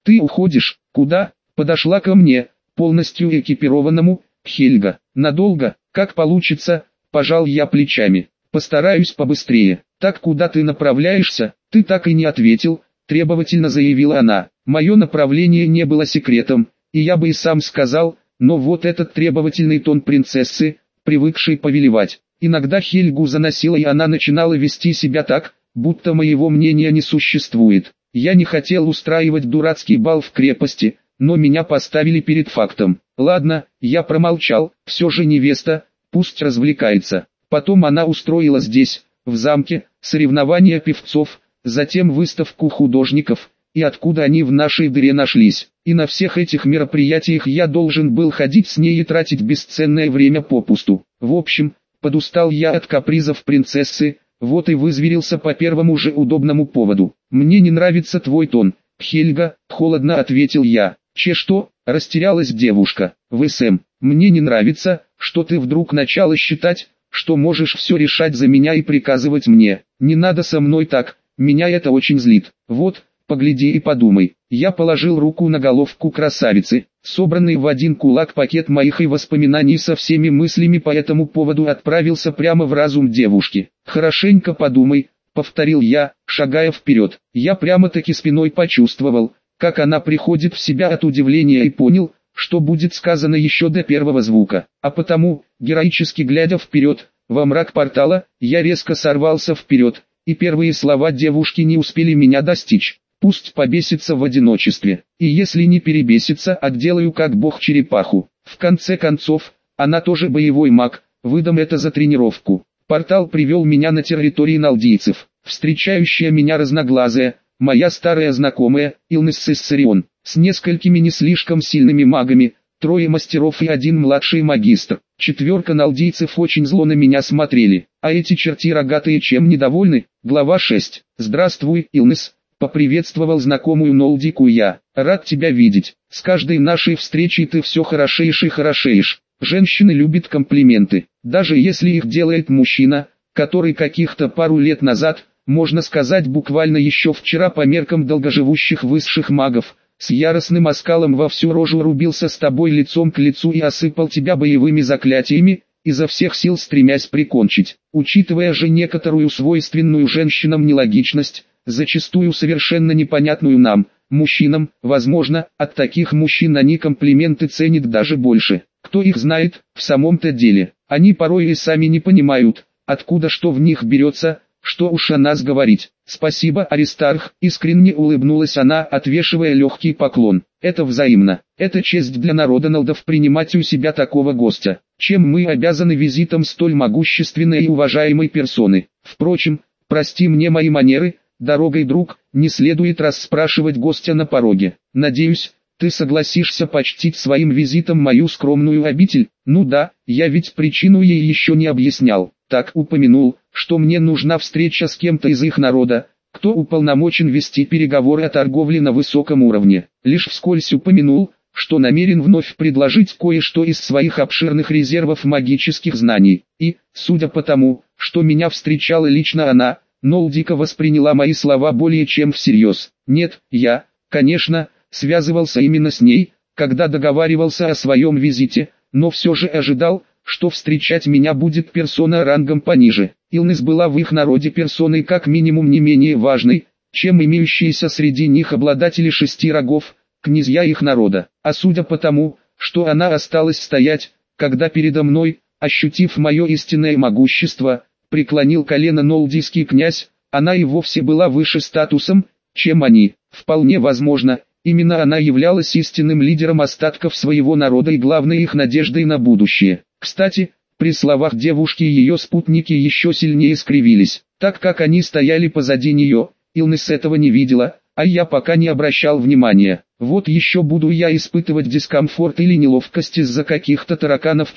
Ты уходишь? Куда? Подошла ко мне, полностью экипированному, Хельга. Надолго, как получится, пожал я плечами. Постараюсь побыстрее. Так куда ты направляешься? Ты так и не ответил, требовательно заявила она. Мое направление не было секретом, и я бы и сам сказал, но вот этот требовательный тон принцессы, привыкшей повелевать. Иногда Хельгу заносила, и она начинала вести себя так, будто моего мнения не существует. Я не хотел устраивать дурацкий бал в крепости, но меня поставили перед фактом. Ладно, я промолчал, все же невеста, пусть развлекается. Потом она устроила здесь, в замке, соревнования певцов, затем выставку художников, и откуда они в нашей дыре нашлись. И на всех этих мероприятиях я должен был ходить с ней и тратить бесценное время попусту. В общем, подустал я от капризов принцессы, вот и вызверился по первому же удобному поводу. «Мне не нравится твой тон, Хельга», — холодно ответил я. «Что?» — растерялась девушка. «ВСМ, мне не нравится, что ты вдруг начала считать, что можешь все решать за меня и приказывать мне. Не надо со мной так, меня это очень злит. Вот, погляди и подумай». Я положил руку на головку красавицы. Собранный в один кулак пакет моих и воспоминаний со всеми мыслями по этому поводу отправился прямо в разум девушки. «Хорошенько подумай», — повторил я, шагая вперед. Я прямо-таки спиной почувствовал, как она приходит в себя от удивления, и понял, что будет сказано еще до первого звука. А потому, героически глядя вперед, во мрак портала, я резко сорвался вперед, и первые слова девушки не успели меня достичь. «Пусть побесится в одиночестве, и если не перебесится, отделаю как бог черепаху. В конце концов, она тоже боевой маг, выдам это за тренировку». Портал привел меня на территории налдийцев. Встречающая меня разноглазая, моя старая знакомая, Илнес Сессарион, с несколькими не слишком сильными магами, 3 мастеров и 1 младший магистр. 4 налдийцев очень зло на меня смотрели. А эти черти рогатые чем недовольны? Глава 6. «Здравствуй, Илнес», — поприветствовал знакомую Нолдику я. «Рад тебя видеть. С каждой нашей встречей ты все хорошеешь и хорошеешь». Женщины любят комплименты, даже если их делает мужчина, который каких-то пару лет назад, можно сказать буквально еще вчера по меркам долгоживущих высших магов, с яростным оскалом во всю рожу рубился с тобой лицом к лицу и осыпал тебя боевыми заклятиями, изо всех сил стремясь прикончить. Учитывая же некоторую свойственную женщинам нелогичность, зачастую совершенно непонятную нам, мужчинам, возможно, от таких мужчин они комплименты ценят даже больше. Кто их знает, в самом-то деле, они порой и сами не понимают, откуда что в них берется, что уж о нас говорить. «Спасибо, Аристарх», — искренне улыбнулась она, отвешивая легкий поклон. «Это взаимно. Это честь для народа Налдов принимать у себя такого гостя. Чем мы обязаны визитом столь могущественной и уважаемой персоны? Впрочем, прости мне мои манеры, дорогой друг, не следует расспрашивать гостя на пороге. Надеюсь, ты согласишься почтить своим визитом мою скромную обитель?» «Ну да, я ведь причину ей еще не объяснял. Так упомянул, что мне нужна встреча с кем-то из их народа, кто уполномочен вести переговоры о торговле на высоком уровне. Лишь вскользь упомянул, что намерен вновь предложить кое-что из своих обширных резервов магических знаний. И, судя по тому, что меня встречала лично она, Нолдика восприняла мои слова более чем всерьез. Нет, я, конечно, связывался именно с ней, когда договаривался о своем визите, но все же ожидал, что встречать меня будет персона рангом пониже. Илнес была в их народе персоной как минимум не менее важной, чем имеющиеся среди них обладатели 6 рогов, князья их народа. А судя по тому, что она осталась стоять, когда передо мной, ощутив мое истинное могущество, преклонил колено нолдийский князь, она и вовсе была выше статусом, чем они. Вполне возможно, именно она являлась истинным лидером остатков своего народа и главной их надеждой на будущее. Кстати, при словах девушки ее спутники еще сильнее скривились, так как они стояли позади нее. Илнес этого не видела, а я пока не обращал внимания. Вот еще буду я испытывать дискомфорт или неловкость из-за каких-то тараканов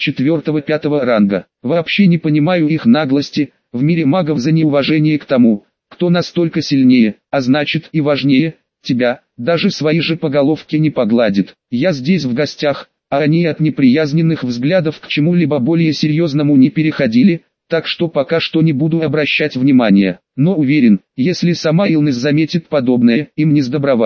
4-5 ранга. Вообще не понимаю их наглости, в мире магов за неуважение к тому, кто настолько сильнее, а значит и важнее, тебя, даже свои же по головке не погладит. Я здесь в гостях, а они от неприязненных взглядов к чему-либо более серьезному не переходили, так что пока что не буду обращать внимания. Но уверен, если сама Илнес заметит подобное, им не сдобровать.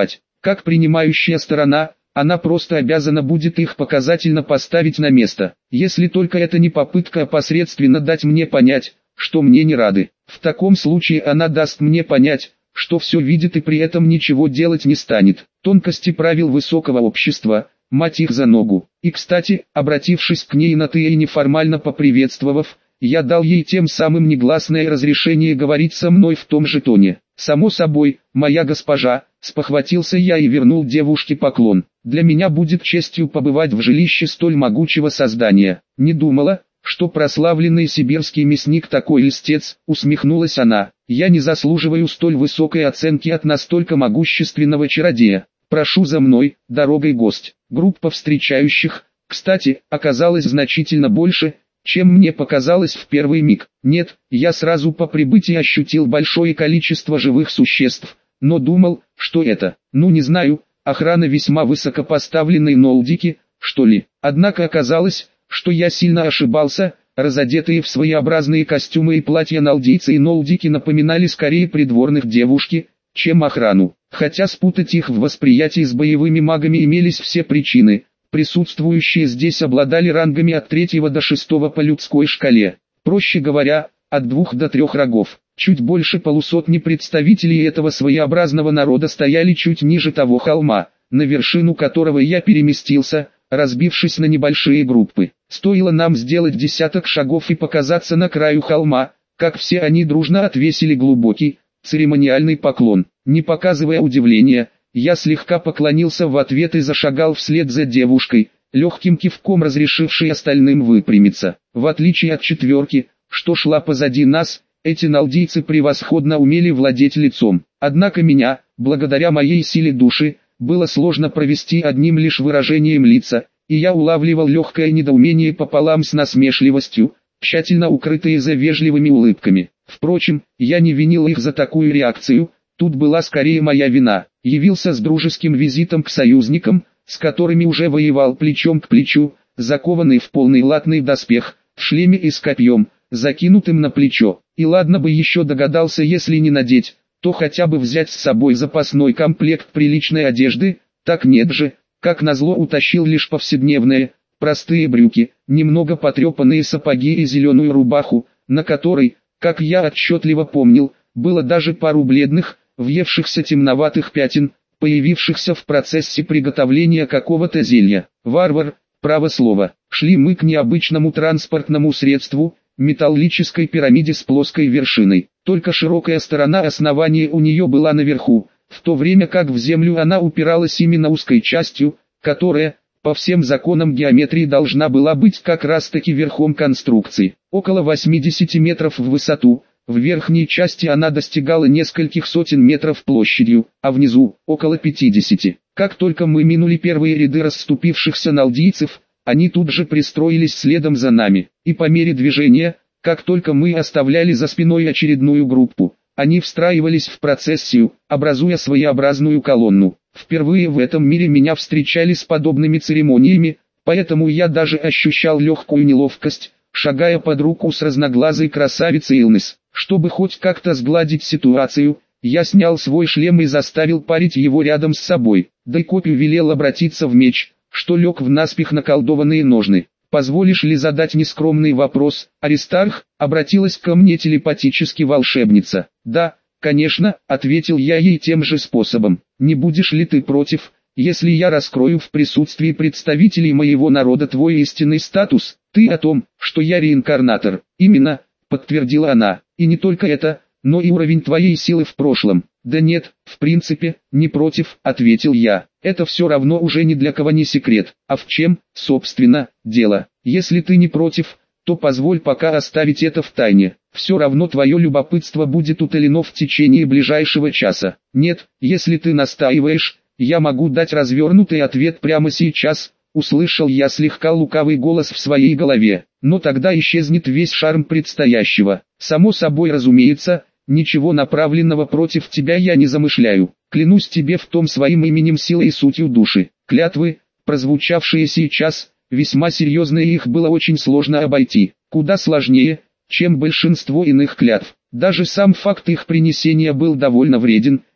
Как принимающая сторона, она просто обязана будет их показательно поставить на место, если только это не попытка опосредственно дать мне понять, что мне не рады. В таком случае она даст мне понять, что все видит и при этом ничего делать не станет. Тонкости правил высокого общества, мать их за ногу. И кстати, обратившись к ней на «ты» и неформально поприветствовав, я дал ей тем самым негласное разрешение говорить со мной в том же тоне. «Само собой, моя госпожа», — спохватился я и вернул девушке поклон. «Для меня будет честью побывать в жилище столь могучего создания». «Не думала, что прославленный сибирский мясник такой льстец», — усмехнулась она. «Я не заслуживаю столь высокой оценки от настолько могущественного чародея. Прошу за мной, дорогой гость». Группа встречающих, кстати, оказалась значительно больше, чем мне показалось в первый миг. Нет, я сразу по прибытии ощутил большое количество живых существ, но думал, что это, не знаю, охрана весьма высокопоставленной нолдики, что ли. Однако оказалось, что я сильно ошибался. Разодетые в своеобразные костюмы и платья нолдийцы и нолдики напоминали скорее придворных девушки, чем охрану. Хотя спутать их в восприятии с боевыми магами имелись все причины. Присутствующие здесь обладали рангами от 3 до 6 по людской шкале. Проще говоря, от 2 до 3 рогов. Чуть больше полусотни представителей этого своеобразного народа стояли чуть ниже того холма, на вершину которого я переместился, разбившись на небольшие группы. Стоило нам сделать десяток шагов и показаться на краю холма, как все они дружно отвесили глубокий, церемониальный поклон. Не показывая удивления, я слегка поклонился в ответ и зашагал вслед за девушкой, легким кивком разрешившей остальным выпрямиться. В отличие от четверки, что шла позади нас, эти нолдийцы превосходно умели владеть лицом. Однако меня, благодаря моей силе души, было сложно провести одним лишь выражением лица, и я улавливал легкое недоумение пополам с насмешливостью, тщательно укрытые за вежливыми улыбками. Впрочем, я не винил их за такую реакцию, тут была скорее моя вина. Явился с дружеским визитом к союзникам, с которыми уже воевал плечом к плечу, закованный в полный латный доспех, в шлеме и с копьем, закинутым на плечо. И ладно бы еще догадался, если не надеть, то хотя бы взять с собой запасной комплект приличной одежды, так нет же, как назло утащил лишь повседневные, простые брюки, немного потрепанные сапоги и зеленую рубаху, на которой, как я отчетливо помнил, было даже пару бледных, въевшихся темноватых пятен, появившихся в процессе приготовления какого-то зелья. Варвар, право слово. Шли мы к необычному транспортному средству, металлической пирамиде с плоской вершиной. Только широкая сторона основания у нее была наверху, в то время как в землю она упиралась именно узкой частью, которая, по всем законам геометрии, должна была быть как раз таки верхом конструкции. Около 80 метров в высоту, в верхней части она достигала нескольких сотен метров площадью, а внизу – около 50. Как только мы минули первые ряды расступившихся нолдийцев, они тут же пристроились следом за нами, и по мере движения, как только мы оставляли за спиной очередную группу, они встраивались в процессию, образуя своеобразную колонну. Впервые в этом мире меня встречали с подобными церемониями, поэтому я даже ощущал легкую неловкость, шагая под руку с разноглазой красавицей Илнес. Чтобы хоть как-то сгладить ситуацию, я снял свой шлем и заставил парить его рядом с собой. Дайкопию велел обратиться в меч, что лег в наспех наколдованные ножны. «Позволишь ли задать нескромный вопрос, Аристарх?» — обратилась ко мне телепатически волшебница. «Да, конечно», — ответил я ей тем же способом. «Не будешь ли ты против, если я раскрою в присутствии представителей моего народа твой истинный статус? Ты о том, что я реинкарнатор?» «Именно», — подтвердила она. «И не только это, но и уровень твоей силы в прошлом». «Да нет, в принципе, не против», — ответил я. «Это все равно уже ни для кого не секрет. А в чем, собственно, дело? Если ты не против, то позволь пока оставить это в тайне. Все равно твое любопытство будет утолено в течение ближайшего часа. Нет, если ты настаиваешь, я могу дать развернутый ответ прямо сейчас». Услышал я слегка лукавый голос в своей голове. «Но тогда исчезнет весь шарм предстоящего. Само собой разумеется, ничего направленного против тебя я не замышляю. Клянусь тебе в том своим именем, силой и сутью души». Клятвы, прозвучавшие сейчас, весьма серьезные, их было очень сложно обойти. Куда сложнее, чем большинство иных клятв. Даже сам факт их принесения был довольно вреден,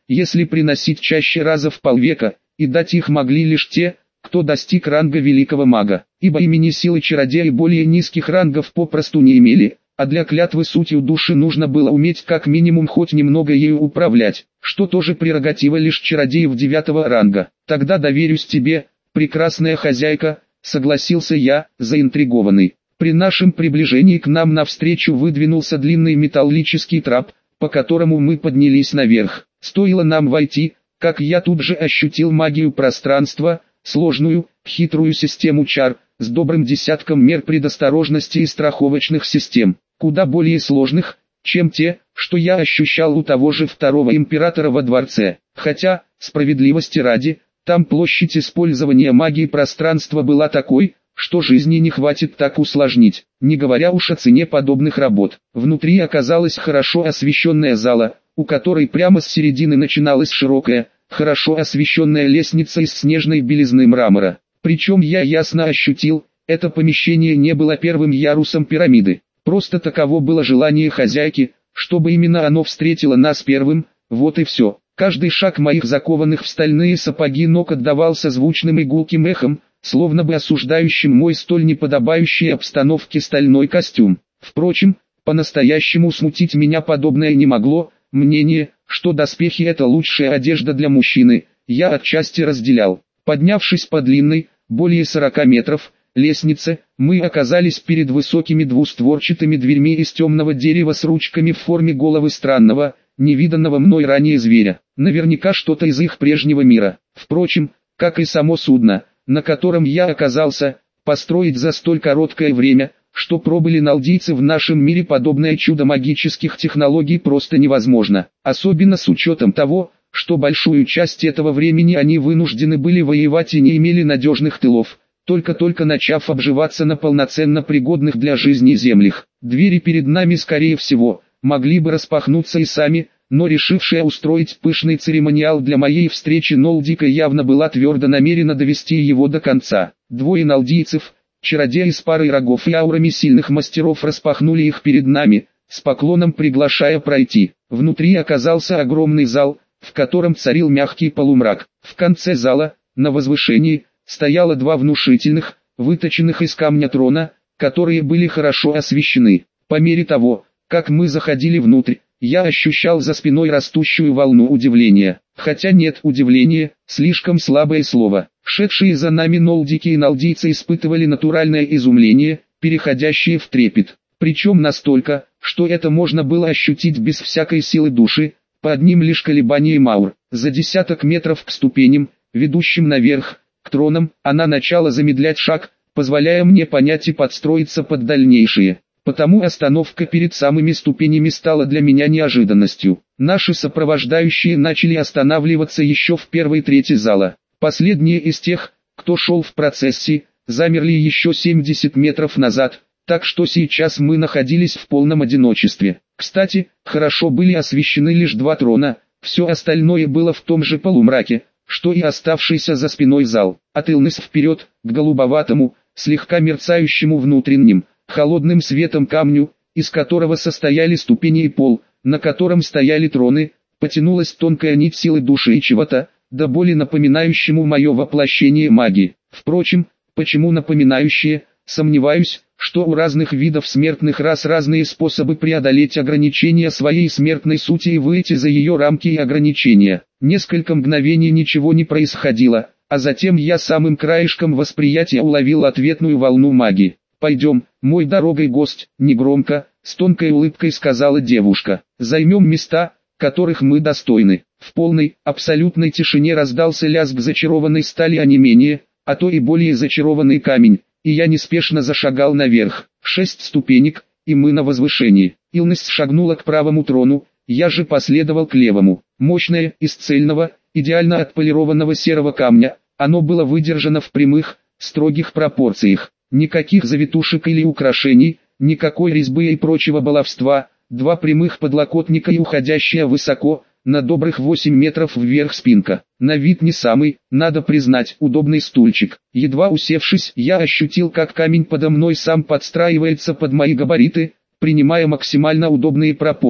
если приносить чаще раза в полвека, и дать их могли лишь те, кто достиг ранга великого мага, ибо имени силы чародеи более низких рангов попросту не имели, а для клятвы сутью души нужно было уметь как минимум хоть немного ею управлять, что тоже прерогатива лишь чародеев 9 ранга. Тогда доверюсь тебе, прекрасная хозяйка, согласился я, заинтригованный. При нашем приближении к нам навстречу выдвинулся длинный металлический трап, по которому мы поднялись наверх. Стоило нам войти, как я тут же ощутил магию пространства, сложную, хитрую систему чар, с добрым десятком мер предосторожности и страховочных систем, куда более сложных, чем те, что я ощущал у того же второго императора во дворце. Хотя, справедливости ради, там площадь использования магии пространства была такой, что жизни не хватит так усложнить, не говоря уж о цене подобных работ. Внутри оказалась хорошо освещенная зала, у которой прямо с середины начиналась широкая, хорошо освещенная лестница из снежной белизны мрамора. Причем я ясно ощутил, это помещение не было первым ярусом пирамиды, просто таково было желание хозяйки, чтобы именно оно встретило нас первым, вот и все. Каждый шаг моих закованных в стальные сапоги ног отдавался звучным и гулким эхом, словно бы осуждающим мой столь неподобающей обстановке стальной костюм. Впрочем, по-настоящему смутить меня подобное не могло. Мнение, что доспехи — это лучшая одежда для мужчины, я отчасти разделял. Поднявшись по длинной, более 40 метров, лестнице, мы оказались перед высокими двустворчатыми дверьми из темного дерева с ручками в форме головы странного, невиданного мной ранее зверя. Наверняка что-то из их прежнего мира. Впрочем, как и само судно, на котором я оказался, построить за столь короткое время, что пробыли налдийцы в нашем мире, подобное чудо магических технологий просто невозможно. Особенно с учетом того, что большую часть этого времени они вынуждены были воевать и не имели надежных тылов, только-только начав обживаться на полноценно пригодных для жизни землях. Двери перед нами, скорее всего, могли бы распахнуться и сами, но решившая устроить пышный церемониал для моей встречи Нолдика явно была твердо намерена довести его до конца. Двое налдийцев, чародеи с парой рогов и аурами сильных мастеров, распахнули их перед нами, с поклоном приглашая пройти. Внутри оказался огромный зал, в котором царил мягкий полумрак. В конце зала, на возвышении, стояло два внушительных, выточенных из камня трона, которые были хорошо освещены. По мере того, как мы заходили внутрь, я ощущал за спиной растущую волну удивления. Хотя нет, удивление – слишком слабое слово. Шедшие за нами нолдики и налдийцы испытывали натуральное изумление, переходящее в трепет. Причем настолько, что это можно было ощутить без всякой силы души, по одним лишь колебаниям аур. За десяток метров к ступеням, ведущим наверх, к тронам, она начала замедлять шаг, позволяя мне понять и подстроиться под дальнейшие. Потому остановка перед самыми ступенями стала для меня неожиданностью. Наши сопровождающие начали останавливаться еще в первой трети зала. Последние из тех, кто шел в процессии, замерли еще 70 метров назад, так что сейчас мы находились в полном одиночестве. Кстати, хорошо были освещены лишь два трона, все остальное было в том же полумраке, что и оставшийся за спиной зал. От Илнес вперед, к голубоватому, слегка мерцающему внутренним, холодным светом камню, из которого состояли ступени и пол, на котором стояли троны, потянулась тонкая нить силы души и чего-то, до боли напоминающему мое воплощение магии. Впрочем, почему напоминающее, сомневаюсь, что у разных видов смертных рас разные способы преодолеть ограничения своей смертной сути и выйти за ее рамки и ограничения. Несколько мгновений ничего не происходило, а затем я самым краешком восприятия уловил ответную волну магии. «Пойдем, мой дорогой гость», — негромко, с тонкой улыбкой сказала девушка. «Займем места, которых мы достойны». В полной, абсолютной тишине раздался лязг зачарованной стали, а не менее, а то и более зачарованный камень, и я неспешно зашагал наверх. 6 ступенек, и мы на возвышении. Илнес шагнула к правому трону, я же последовал к левому. Мощное, из цельного, идеально отполированного серого камня, оно было выдержано в прямых, строгих пропорциях. Никаких завитушек или украшений, никакой резьбы и прочего баловства, два прямых подлокотника и уходящая высоко, на добрых 8 метров вверх спинка. На вид не самый, надо признать, удобный стульчик. Едва усевшись, я ощутил, как камень подо мной сам подстраивается под мои габариты, принимая максимально удобные пропорции.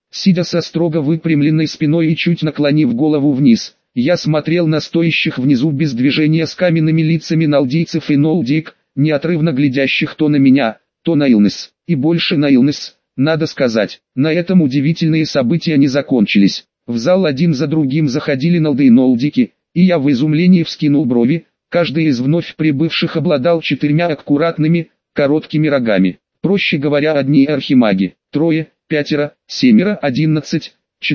Сидя со строго выпрямленной спиной и чуть наклонив голову вниз, я смотрел на стоящих внизу без движения с каменными лицами налдийцев и нолдик, неотрывно глядящих то на меня, то на Илнес, и больше на Илнес. Надо сказать, на этом удивительные события не закончились. В зал один за другим заходили нолды и нолдики, и я в изумлении вскинул брови. Каждый из вновь прибывших обладал 4 аккуратными, короткими рогами. Проще говоря, одни архимаги, 3, 5, 7, 11,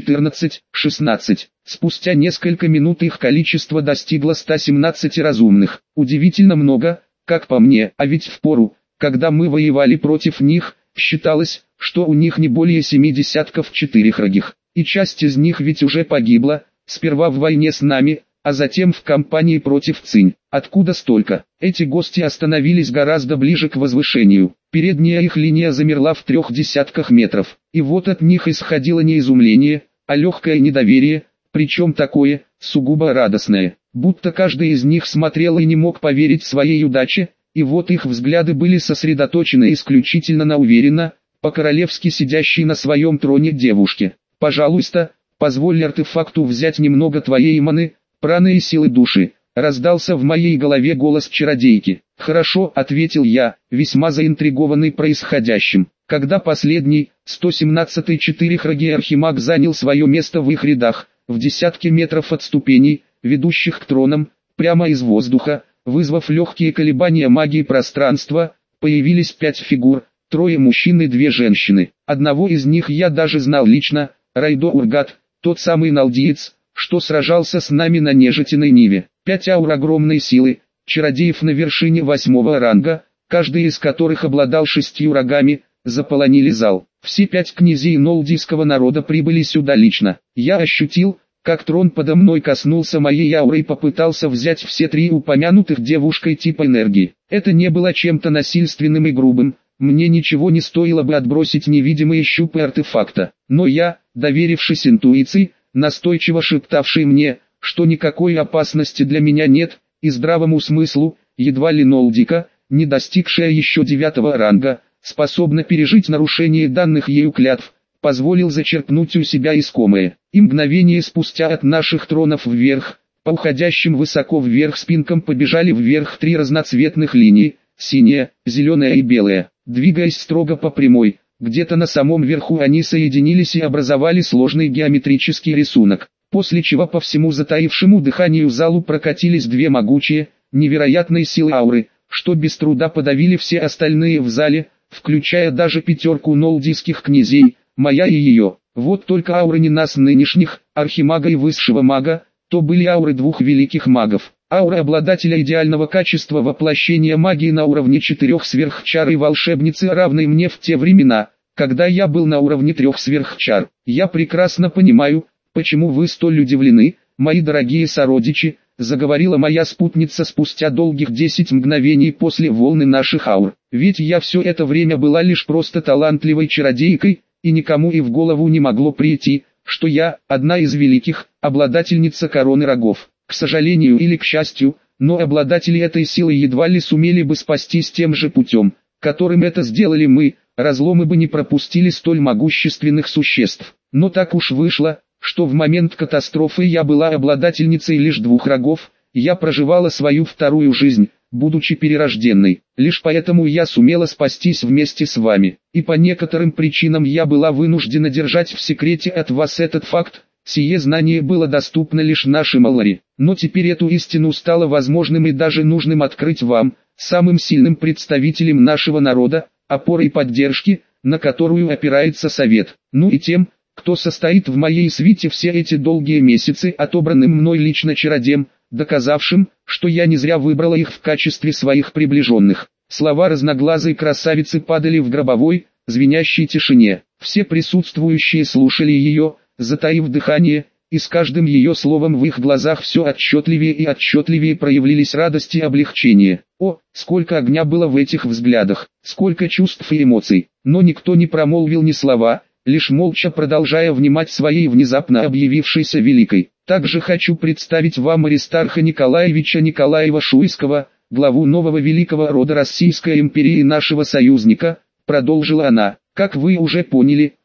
14, 16. Спустя несколько минут их количество достигло 117 разумных. Удивительно много, как по мне, а ведь в пору, когда мы воевали против них, считалось, что у них не более 7 десятков четырехрогих. И часть из них ведь уже погибла, сперва в войне с нами, а затем в кампании против Цинь. Откуда столько? Эти гости остановились гораздо ближе к возвышению. Передняя их линия замерла в 3 десятках метров. И вот от них исходило не изумление, а легкое недоверие, причем такое, сугубо радостное. Будто каждый из них смотрел и не мог поверить своей удаче, и вот их взгляды были сосредоточены исключительно на уверенно, по-королевски сидящей на своем троне девушке. «Пожалуйста, позволь артефакту взять немного твоей маны, праны и силы души», раздался в моей голове голос чародейки. «Хорошо», — ответил я, весьма заинтригованный происходящим. Когда последний, 117-й четырехрогий архимаг занял свое место в их рядах, в десятке метров от ступеней, ведущих к тронам, прямо из воздуха, вызвав легкие колебания магии пространства, появились 5 фигур, 3 мужчин и 2 женщины. Одного из них я даже знал лично, Райдо Ургат, тот самый налдиец, что сражался с нами на нежитиной ниве. 5 аур огромной силы, чародеев на вершине 8-го ранга, каждый из которых обладал 6 рогами, заполонили зал. Все 5 князей нолдийского народа прибыли сюда лично. Я ощутил, как трон подо мной коснулся моей ауры и попытался взять все 3 упомянутых девушкой типа энергии. Это не было чем-то насильственным и грубым, мне ничего не стоило бы отбросить невидимые щупы артефакта. Но я, доверившись интуиции, настойчиво шептавшей мне, что никакой опасности для меня нет, и здравому смыслу, едва ли нолдика, не достигшая еще 9-го ранга, способна пережить нарушение данных ею клятв, позволил зачерпнуть у себя искомое. И мгновение спустя от наших тронов вверх, по уходящим высоко вверх спинкам побежали вверх 3 разноцветных линии, синяя, зеленая и белая, двигаясь строго по прямой. Где-то на самом верху они соединились и образовали сложный геометрический рисунок, после чего по всему затаившему дыханию залу прокатились 2 могучие, невероятной силы ауры, что без труда подавили все остальные в зале, включая даже 5 нолдийских князей, моя и ее. Вот только ауры не нас нынешних, архимага и высшего мага, то были ауры 2 великих магов. Аура обладателя идеального качества воплощения магии на уровне 4 сверхчар и волшебницы, равной мне в те времена, когда я был на уровне 3 сверхчар. Я прекрасно понимаю, почему вы столь удивлены, мои дорогие сородичи, заговорила моя спутница спустя долгих 10 мгновений после волны наших аур. Ведь я все это время была лишь просто талантливой чародейкой, и никому и в голову не могло прийти, что я, одна из великих, обладательница короны рогов. К сожалению или к счастью, но обладатели этой силы едва ли сумели бы спастись тем же путем, которым это сделали мы, разломы бы не пропустили столь могущественных существ. Но так уж вышло, что в момент катастрофы я была обладательницей лишь 2 рогов, я проживала свою вторую жизнь, будучи перерожденной. Лишь поэтому я сумела спастись вместе с вами, и по некоторым причинам я была вынуждена держать в секрете от вас этот факт. Сие знание было доступно лишь нашим Аллари, но теперь эту истину стало возможным и даже нужным открыть вам, самым сильным представителем нашего народа, опорой поддержки, на которую опирается совет, ну и тем, кто состоит в моей свите все эти долгие месяцы, отобранным мной лично чародеем, доказавшим, что я не зря выбрала их в качестве своих приближенных. Слова разноглазой красавицы падали в гробовой, звенящей тишине. Все присутствующие слушали ее, затаив дыхание, и с каждым ее словом в их глазах все отчетливее и отчетливее проявились радость и облегчение. О, сколько огня было в этих взглядах, сколько чувств и эмоций, но никто не промолвил ни слова, лишь молча продолжая внимать своей внезапно объявившейся великой. Также хочу представить вам Аристарха Николаевича Николаева-Шуйского, главу нового великого рода Российской империи, нашего союзника, продолжила она. Как вы уже поняли,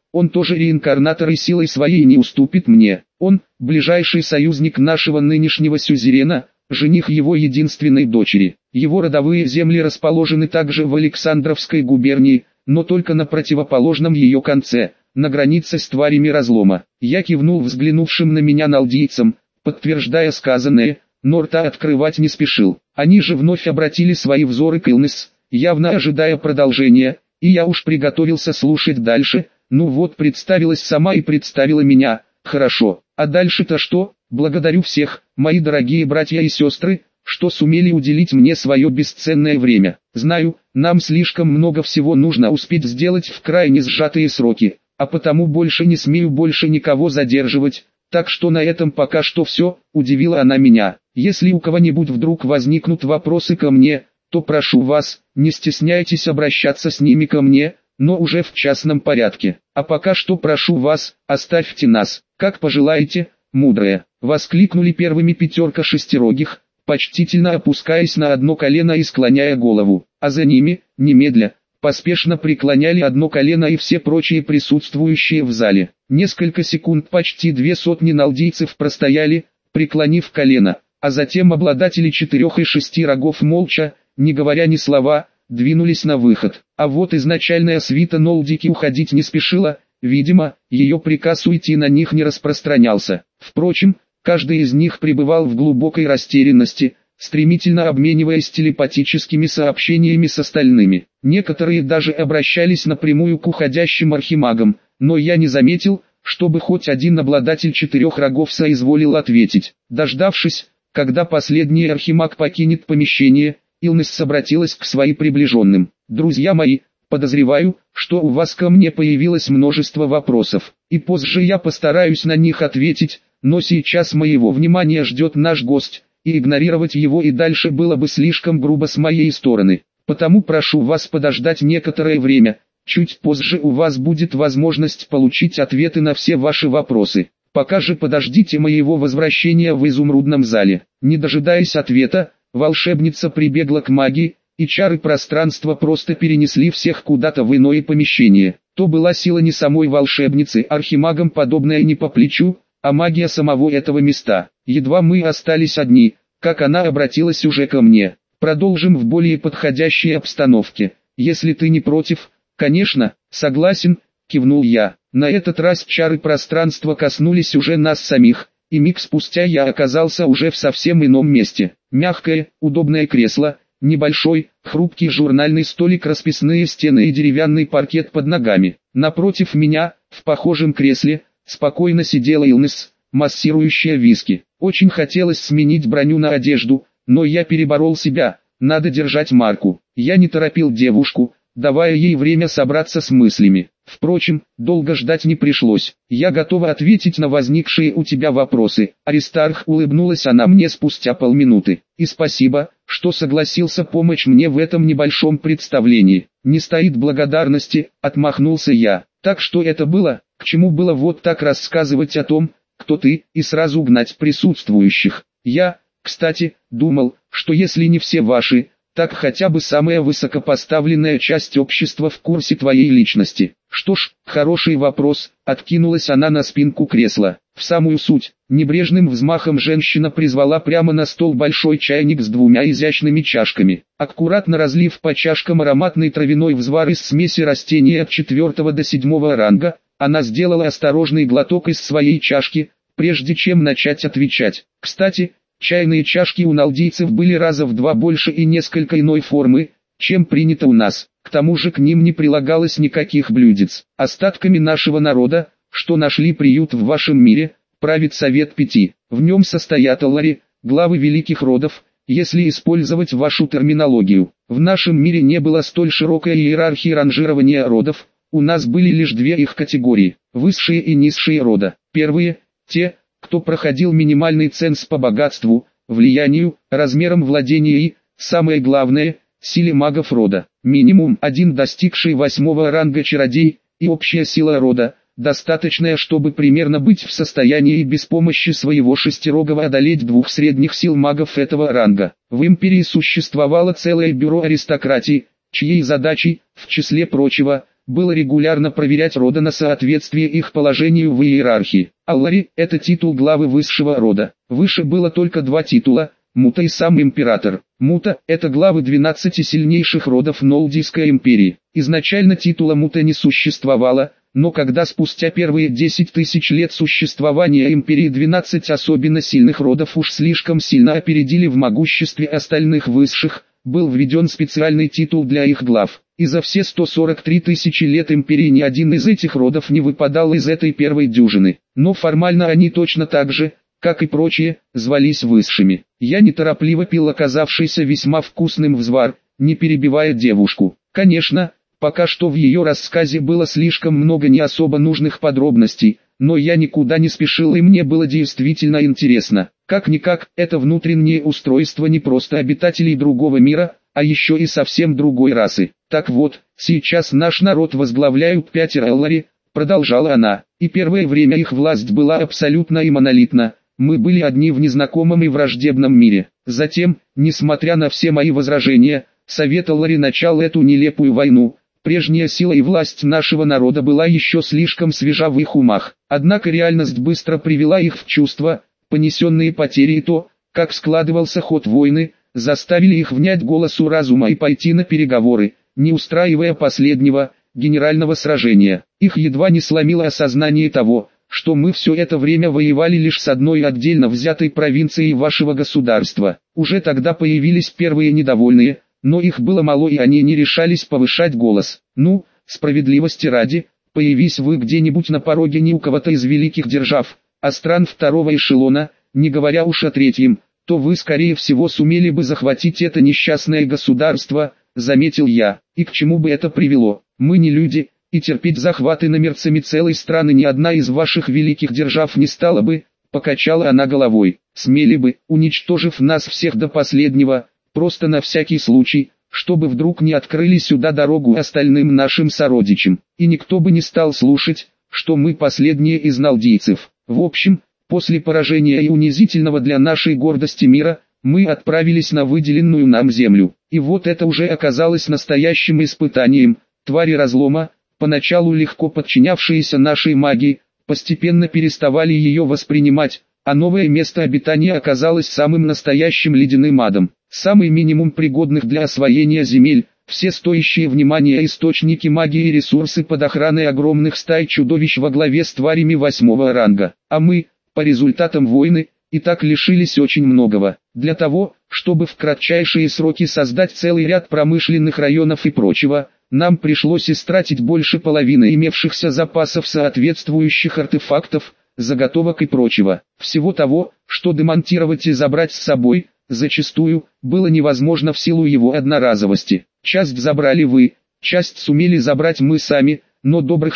он тоже реинкарнатор и силой своей не уступит мне. Он – ближайший союзник нашего нынешнего сюзерена, жених его единственной дочери. Его родовые земли расположены также в Александровской губернии, но только на противоположном ее конце, на границе с тварями разлома. Я кивнул взглянувшим на меня налдийцам, подтверждая сказанное, но рта открывать не спешил. Они же вновь обратили свои взоры к Илнес, явно ожидая продолжения, и я уж приготовился слушать дальше. Ну вот, представилась сама и представила меня. Хорошо, а дальше-то что? Благодарю всех, мои дорогие братья и сестры, что сумели уделить мне свое бесценное время. Знаю, нам слишком много всего нужно успеть сделать в крайне сжатые сроки, а потому больше не смею больше никого задерживать. Так что на этом пока что все, удивила она меня. Если у кого-нибудь вдруг возникнут вопросы ко мне, то прошу вас, не стесняйтесь обращаться с ними ко мне, но уже в частном порядке. А пока что прошу вас, оставьте нас, как пожелаете, мудрая. Воскликнули первыми пятерка шестирогих, почтительно опускаясь на одно колено и склоняя голову. А за ними, немедля, поспешно преклоняли одно колено и все прочие присутствующие в зале. Несколько секунд почти 200 налдийцев простояли, преклонив колено, а затем обладатели 4 и 6 рогов молча, не говоря ни слова, двинулись на выход. А вот изначальная свита Нолдики уходить не спешила, видимо, ее приказ уйти на них не распространялся. Впрочем, каждый из них пребывал в глубокой растерянности, стремительно обмениваясь телепатическими сообщениями с остальными. Некоторые даже обращались напрямую к уходящим архимагам, но я не заметил, чтобы хоть один обладатель 4 рогов соизволил ответить. Дождавшись, когда последний архимаг покинет помещение, Илнес обратилась к своим приближенным. «Друзья мои, подозреваю, что у вас ко мне появилось множество вопросов, и позже я постараюсь на них ответить, но сейчас моего внимания ждет наш гость, и игнорировать его и дальше было бы слишком грубо с моей стороны. Потому прошу вас подождать некоторое время, чуть позже у вас будет возможность получить ответы на все ваши вопросы. Пока же подождите моего возвращения в изумрудном зале». Не дожидаясь ответа, волшебница прибегла к магии, и чары пространства просто перенесли всех куда-то в иное помещение. То была сила не самой волшебницы, архимагам подобное не по плечу, а магия самого этого места. Едва мы остались одни, как она обратилась уже ко мне. «Продолжим в более подходящей обстановке, если ты не против». «Конечно, согласен», кивнул я. На этот раз чары пространства коснулись уже нас самих, и миг спустя я оказался уже в совсем ином месте. Мягкое, удобное кресло, небольшой, хрупкий журнальный столик, расписные стены и деревянный паркет под ногами. Напротив меня, в похожем кресле, спокойно сидела Илнес, массирующая виски. Очень хотелось сменить броню на одежду, но я переборол себя, надо держать марку. Я не торопил девушку, давая ей время собраться с мыслями. Впрочем, долго ждать не пришлось. «Я готова ответить на возникшие у тебя вопросы». Аристарх, улыбнулась она мне спустя полминуты. «И спасибо, что согласился помочь мне в этом небольшом представлении». «Не стоит благодарности», отмахнулся я. «Так что это было, к чему было вот так рассказывать о том, кто ты, и сразу гнать присутствующих? Я, кстати, думал, что если не все ваши, так хотя бы самая высокопоставленная часть общества в курсе твоей личности». «Что ж, хороший вопрос», откинулась она на спинку кресла. В самую суть, небрежным взмахом женщина призвала прямо на стол большой чайник с 2 изящными чашками. Аккуратно разлив по чашкам ароматный травяной взвар из смеси растений от 4 до 7 ранга, она сделала осторожный глоток из своей чашки, прежде чем начать отвечать. Кстати, чайные чашки у налдийцев были раза в 2 больше и несколько иной формы, чем принято у нас. К тому же к ним не прилагалось никаких блюдец. «Остатками нашего народа, что нашли приют в вашем мире, правит совет 5. В нем состоят аллари, главы великих родов, если использовать вашу терминологию. В нашем мире не было столь широкой иерархии ранжирования родов, у нас были лишь 2 их категории, высшие и низшие рода. Первые – те, кто проходил минимальный ценз по богатству, влиянию, размерам владения и, самое главное, силе магов рода. Минимум 1 достигший 8 ранга чародей, и общая сила рода, достаточная, чтобы примерно быть в состоянии без помощи своего шестирогого одолеть 2 средних сил магов этого ранга. В империи существовало целое бюро аристократии, чьей задачей, в числе прочего, было регулярно проверять рода на соответствие их положению в иерархии. Аллари – это титул главы высшего рода. Выше было только два титула – Мута и сам император. Мута – это главы 12 сильнейших родов Нолдийской империи. Изначально титула Мута не существовало, но когда спустя первые 10 тысяч лет существования империи 12 особенно сильных родов уж слишком сильно опередили в могуществе остальных высших, был введен специальный титул для их глав. И за все 143 тысячи лет империи ни один из этих родов не выпадал из этой первой дюжины. Но формально они точно так же, как и прочие, звались высшими. Я неторопливо пил оказавшийся весьма вкусным взвар, не перебивая девушку. Конечно, пока что в ее рассказе было слишком много не особо нужных подробностей, но я никуда не спешил и мне было действительно интересно. Как-никак, это внутреннее устройство не просто обитателей другого мира, а еще и совсем другой расы. Так вот, сейчас наш народ возглавляют 5 Аллари, продолжала она, и первое время их власть была абсолютно и монолитна. Мы были одни в незнакомом и враждебном мире. Затем, несмотря на все мои возражения, Совет Аллари начал эту нелепую войну. Прежняя сила и власть нашего народа была еще слишком свежа в их умах. Однако реальность быстро привела их в чувство, понесенные потери и то, как складывался ход войны, заставили их внять голосу разума и пойти на переговоры, не устраивая последнего, генерального сражения. Их едва не сломило осознание того, что мы все это время воевали лишь с одной отдельно взятой провинцией вашего государства. Уже тогда появились первые недовольные, но их было мало и они не решались повышать голос. Ну, справедливости ради, появись вы где-нибудь на пороге ни у кого-то из великих держав, а стран второго эшелона, не говоря уж о третьем, то вы скорее всего сумели бы захватить это несчастное государство, заметил я. И к чему бы это привело? Мы не люди, и терпеть захват иномерцами целой страны ни одна из ваших великих держав не стала бы, покачала она головой. Смели бы, уничтожив нас всех до последнего, просто на всякий случай, чтобы вдруг не открыли сюда дорогу остальным нашим сородичам. И никто бы не стал слушать, что мы последние из налдийцев. В общем, после поражения и унизительного для нашей гордости мира, мы отправились на выделенную нам землю. И вот это уже оказалось настоящим испытанием. Твари разлома, поначалу легко подчинявшиеся нашей магии, постепенно переставали ее воспринимать, а новое место обитания оказалось самым настоящим ледяным адом. Самый минимум пригодных для освоения земель, все стоящие внимания источники магии и ресурсы под охраной огромных стай чудовищ во главе с тварями 8-го ранга. А мы, по результатам войны, и так лишились очень многого. Для того, чтобы в кратчайшие сроки создать целый ряд промышленных районов и прочего, нам пришлось истратить больше половины имевшихся запасов соответствующих артефактов, заготовок и прочего. Всего того, что демонтировать и забрать с собой, зачастую, было невозможно в силу его одноразовости. Часть забрали вы, часть сумели забрать мы сами, но добрых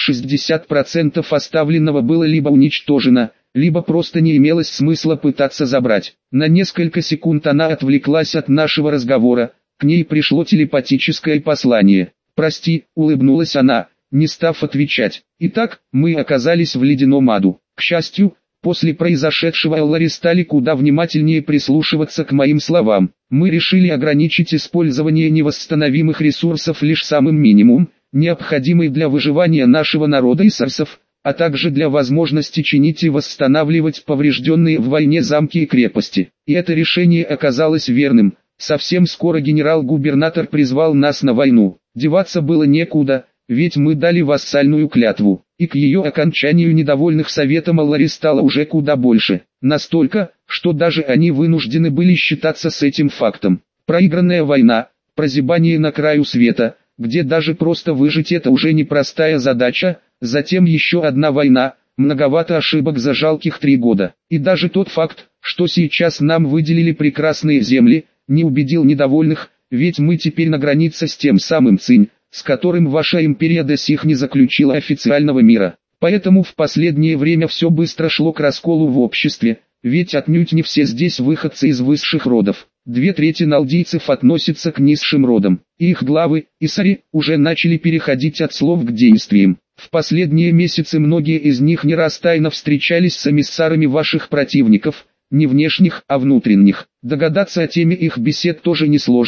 60% оставленного было либо уничтожено, либо просто не имелось смысла пытаться забрать. На несколько секунд она отвлеклась от нашего разговора, к ней пришло телепатическое послание. «Прости», — улыбнулась она, не став отвечать. Итак, мы оказались в ледяном аду. К счастью, после произошедшего Аллари стали куда внимательнее прислушиваться к моим словам. Мы решили ограничить использование невосстановимых ресурсов лишь самым минимум, необходимый для выживания нашего народа и сарсов, а также для возможности чинить и восстанавливать поврежденные в войне замки и крепости. И это решение оказалось верным. Совсем скоро генерал-губернатор призвал нас на войну. Деваться было некуда, ведь мы дали вассальную клятву, и к ее окончанию недовольных советом Аллари стало уже куда больше. Настолько, что даже они вынуждены были считаться с этим фактом. Проигранная война, прозябание на краю света, где даже просто выжить это уже непростая задача, затем еще одна война, многовато ошибок за жалких 3 года. И даже тот факт, что сейчас нам выделили прекрасные земли, не убедил недовольных, ведь мы теперь на границе с тем самым Цинь, с которым ваша империя до сих не заключила официального мира. Поэтому в последнее время все быстро шло к расколу в обществе, ведь отнюдь не все здесь выходцы из высших родов. 2/3 налдийцев относятся к низшим родам, и их главы, исари, уже начали переходить от слов к действиям. В последние месяцы многие из них не раз тайно встречались с эмиссарами ваших противников, не внешних, а внутренних. Догадаться о теме их бесед тоже несложно.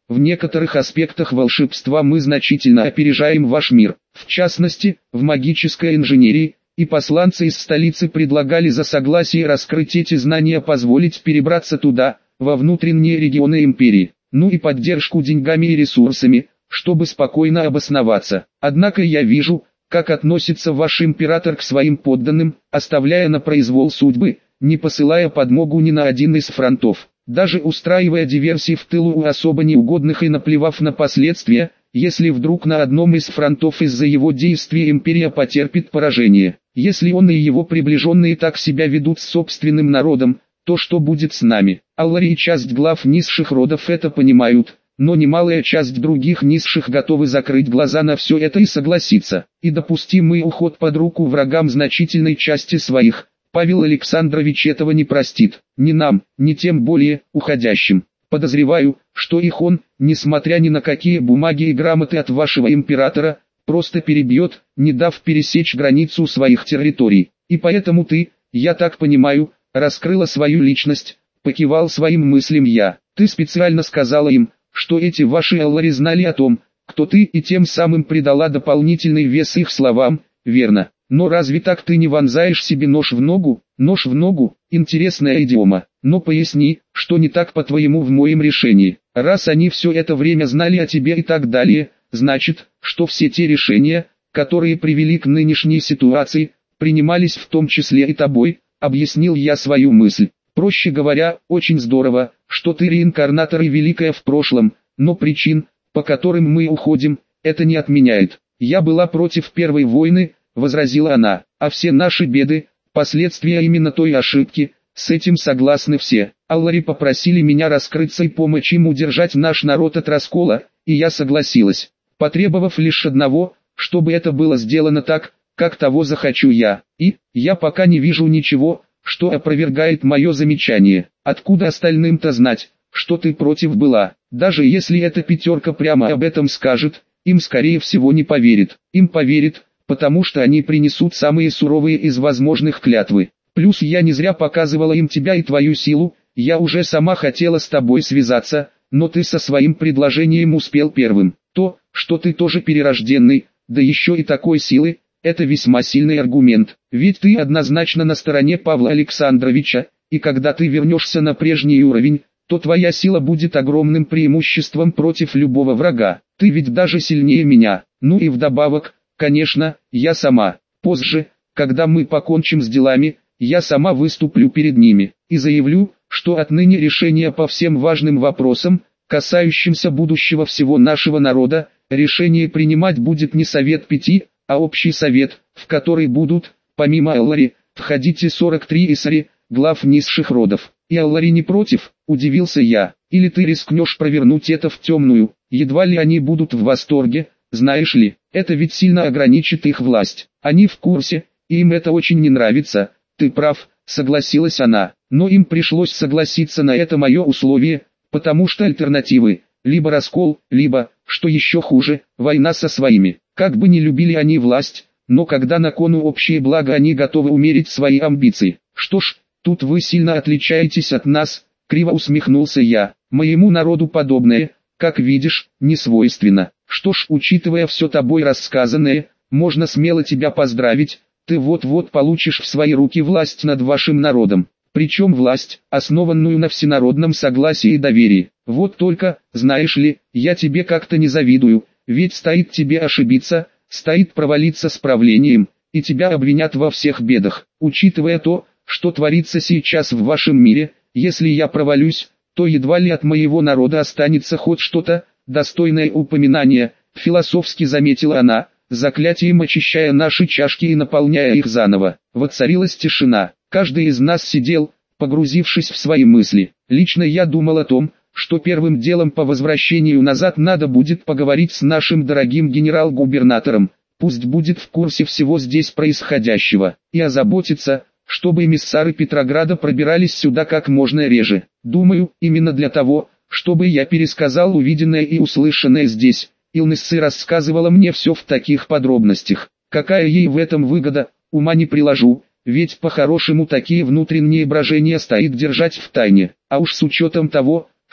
в некоторых аспектах волшебства мы значительно опережаем ваш мир, в частности, в магической инженерии, и посланцы из столицы предлагали за согласие раскрыть эти знания позволить перебраться туда, во внутренние регионы империи, ну и поддержку деньгами и ресурсами, чтобы спокойно обосноваться. Однако я вижу, как относится ваш император к своим подданным, оставляя на произвол судьбы, не посылая подмогу ни на один из фронтов, даже устраивая диверсии в тылу у особо неугодных и наплевав на последствия, если вдруг на одном из фронтов из-за его действий империя потерпит поражение. Если он и его приближенные так себя ведут с собственным народом, то что будет с нами? Аллари и часть глав низших родов это понимают, но немалая часть других низших готовы закрыть глаза на все это и согласиться. И допустимый уход под руку врагам значительной части своих, Павел Александрович этого не простит, ни нам, ни тем более уходящим. Подозреваю, что их он, несмотря ни на какие бумаги и грамоты от вашего императора, просто перебьет, не дав пересечь границу своих территорий. И поэтому ты, я так понимаю, раскрыла свою личность, покивал своим мыслям я. Ты специально сказала им, что эти ваши аллари знали о том, кто ты, и тем самым придала дополнительный вес их словам, верно? Но разве так ты не вонзаешь себе нож в ногу? Нож в ногу – интересная идиома. Но поясни, что не так по-твоему в моем решении. Раз они все это время знали о тебе и так далее, значит, что все те решения, которые привели к нынешней ситуации, принимались в том числе и тобой, объяснил я свою мысль. Проще говоря, очень здорово, что ты реинкарнатор и великая в прошлом, но причин, по которым мы уходим, это не отменяет. Я была против первой войны, возразила она, а все наши беды, последствия именно той ошибки, с этим согласны все. Аллари попросили меня раскрыться и помочь им удержать наш народ от раскола, и я согласилась, потребовав лишь одного, чтобы это было сделано так, как того захочу я. И, я пока не вижу ничего, что опровергает мое замечание. Откуда остальным-то знать, что ты против была? Даже если эта пятерка прямо об этом скажет, им скорее всего не поверит. Им поверит, потому что они принесут самые суровые из возможных клятвы. Плюс я не зря показывала им тебя и твою силу, я уже сама хотела с тобой связаться, но ты со своим предложением успел первым. То, что ты тоже перерожденный, да еще и такой силы, это весьма сильный аргумент, ведь ты однозначно на стороне Павла Александровича, и когда ты вернешься на прежний уровень, то твоя сила будет огромным преимуществом против любого врага. Ты ведь даже сильнее меня, ну и вдобавок, конечно, я сама. Позже, когда мы покончим с делами, я сама выступлю перед ними и заявлю, что отныне решение по всем важным вопросам, касающимся будущего всего нашего народа, решение принимать будет не Совет Пяти, а общий совет, в который будут, помимо Аллари, входить и 43 исари, глав низших родов. И Аллари не против, удивился я. Или ты рискнешь провернуть это в темную, едва ли они будут в восторге, знаешь ли, это ведь сильно ограничит их власть. Они в курсе, и им это очень не нравится. Ты прав, согласилась она, но им пришлось согласиться на это мое условие, потому что альтернативы, либо раскол, либо, что еще хуже, война со своими. Как бы ни любили они власть, но когда на кону общее благо они готовы умерить свои амбиции. Что ж, тут вы сильно отличаетесь от нас, криво усмехнулся я. Моему народу подобное, как видишь, не свойственно. Что ж, учитывая все тобой рассказанное, можно смело тебя поздравить, ты вот-вот получишь в свои руки власть над вашим народом. Причем власть, основанную на всенародном согласии и доверии. Вот только, знаешь ли, я тебе как-то не завидую, ведь стоит тебе ошибиться, стоит провалиться с правлением, и тебя обвинят во всех бедах. Учитывая то, что творится сейчас в вашем мире, если я провалюсь, то едва ли от моего народа останется хоть что-то, достойное упоминания, философски заметила она, заклятием очищая наши чашки и наполняя их заново. Воцарилась тишина. Каждый из нас сидел, погрузившись в свои мысли. Лично я думал о том, что первым делом по возвращению назад надо будет поговорить с нашим дорогим генерал-губернатором, пусть будет в курсе всего здесь происходящего, и озаботиться, чтобы эмиссары Петрограда пробирались сюда как можно реже. Думаю, именно для того, чтобы я пересказал увиденное и услышанное здесь. Илнессы рассказывала мне все в таких подробностях. Какая ей в этом выгода, ума не приложу. Ведь по-хорошему такие внутренние брожения стоит держать в тайне, а уж с учетом того,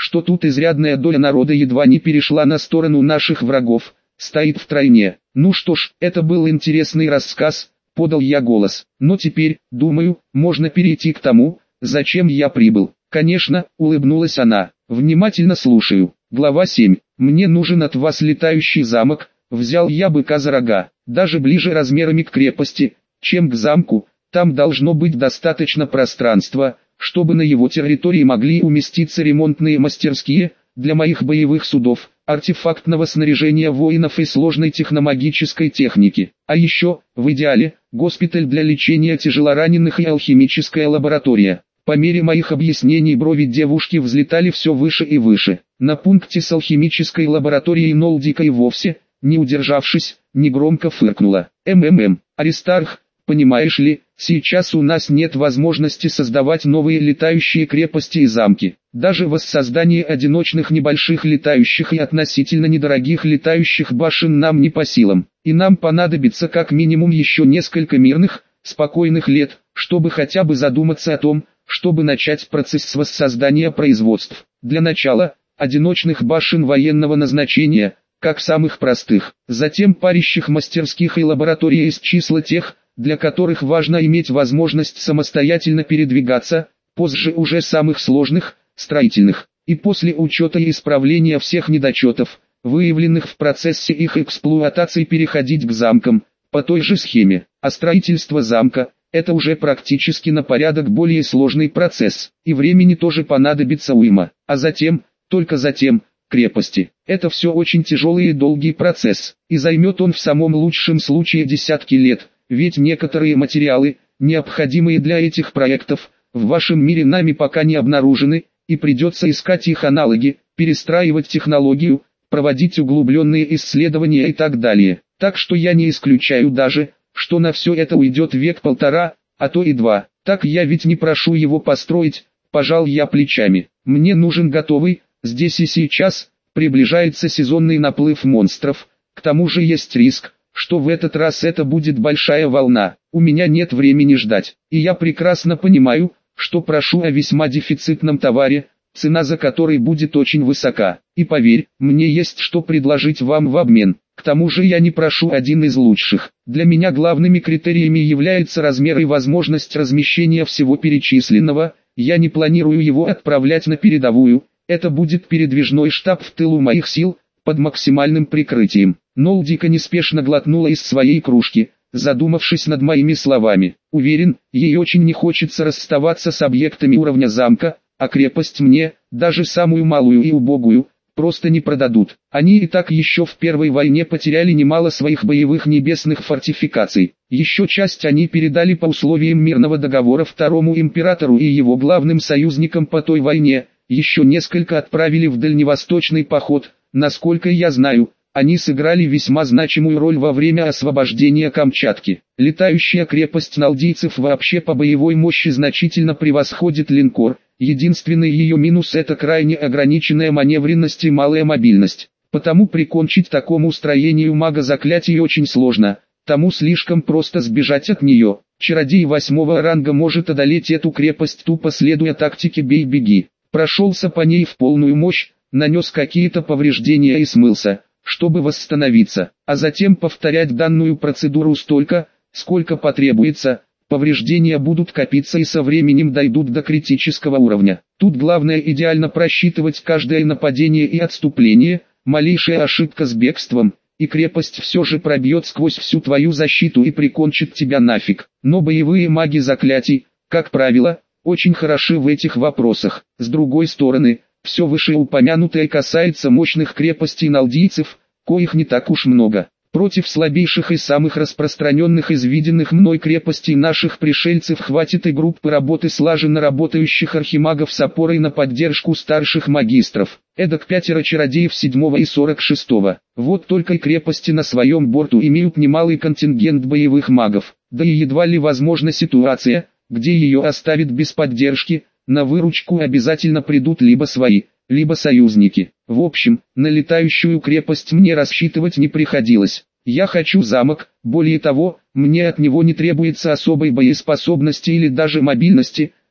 что тут изрядная доля народа едва не перешла на сторону наших врагов, стоит втройне. Ну что ж, это был интересный рассказ, подал я голос. Но теперь, думаю, можно перейти к тому, зачем я прибыл. Конечно, улыбнулась она. Внимательно слушаю. Глава 7. Мне нужен от вас летающий замок. Взял я быка за рога. Даже ближе размерами к крепости, чем к замку. Там должно быть достаточно пространства, чтобы на его территории могли уместиться ремонтные мастерские, для моих боевых судов, артефактного снаряжения воинов и сложной техномагической техники. А еще, в идеале, госпиталь для лечения тяжелораненых и алхимическая лаборатория. По мере моих объяснений брови девушки взлетали все выше и выше. На пункте с алхимической лабораторией Нолдика и вовсе, не удержавшись, негромко фыркнула. Аристарх, понимаешь ли, сейчас у нас нет возможности создавать новые летающие крепости и замки. Даже воссоздание одиночных небольших летающих и относительно недорогих летающих башен нам не по силам. И нам понадобится как минимум еще несколько мирных, спокойных лет, чтобы хотя бы задуматься о том, чтобы начать процесс воссоздания производств. Для начала, одиночных башен военного назначения, как самых простых, затем парящих мастерских и лабораторий из числа тех, для которых важно иметь возможность самостоятельно передвигаться, позже уже самых сложных, строительных, и после учета и исправления всех недочетов, выявленных в процессе их эксплуатации, переходить к замкам, по той же схеме. А строительство замка – это уже практически на порядок более сложный процесс, и времени тоже понадобится уйма. А затем, только затем, крепости. Это все очень тяжелый и долгий процесс, и займет он в самом лучшем случае десятки лет, ведь некоторые материалы, необходимые для этих проектов, в вашем мире нами пока не обнаружены, и придется искать их аналоги, перестраивать технологию, проводить углубленные исследования и так далее. Так что я не исключаю даже, что на все это уйдет век-полтора, а то и два. Так я ведь не прошу его построить, пожал я плечами. Мне нужен готовый, здесь и сейчас, приближается сезонный наплыв монстров, к тому же есть риск, что в этот раз это будет большая волна. У меня нет времени ждать, и я прекрасно понимаю, что прошу о весьма дефицитном товаре, цена за который будет очень высока. И поверь, мне есть что предложить вам в обмен. К тому же я не прошу один из лучших. Для меня главными критериями является размер и возможность размещения всего перечисленного. Я не планирую его отправлять на передовую. Это будет передвижной штаб в тылу моих сил, под максимальным прикрытием. Нолдика неспешно глотнула из своей кружки, задумавшись над моими словами. Уверен, ей очень не хочется расставаться с объектами уровня замка, а крепость мне, даже самую малую и убогую, просто не продадут. Они и так еще в Первой войне потеряли немало своих боевых небесных фортификаций. Еще часть они передали по условиям мирного договора Второму императору и его главным союзникам по той войне, еще несколько отправили в дальневосточный поход. Насколько я знаю, они сыграли весьма значимую роль во время освобождения Камчатки. Летающая крепость налдийцев вообще по боевой мощи значительно превосходит линкор. Единственный ее минус — это крайне ограниченная маневренность и малая мобильность. Потому прикончить такому строению мага заклятий очень сложно, тому слишком просто сбежать от нее. Чародей 8-го ранга может одолеть эту крепость, тупо следуя тактике «бей-беги». Прошелся по ней в полную мощь, нанес какие-то повреждения и смылся, чтобы восстановиться, а затем повторять данную процедуру столько, сколько потребуется. Повреждения будут копиться и со временем дойдут до критического уровня. Тут главное идеально просчитывать каждое нападение и отступление, малейшая ошибка с бегством, и крепость все же пробьет сквозь всю твою защиту и прикончит тебя нафиг. Но боевые маги заклятий, как правило, очень хороши в этих вопросах. С другой стороны, все вышеупомянутое касается мощных крепостей налдийцев, коих не так уж много. Против слабейших и самых распространенных из виденных мной крепостей наших пришельцев хватит и группы работы слаженно работающих архимагов с опорой на поддержку старших магистров. Эдак 5 чародеев 7 и 46. Вот только и крепости на своем борту имеют немалый контингент боевых магов. Да и едва ли возможна ситуация, где ее оставят без поддержки. На выручку обязательно придут либо свои, либо союзники. В общем, на летающую крепость мне рассчитывать не приходилось. Я хочу замок, более того, мне от него не требуется особой боеспособности или даже мобильности,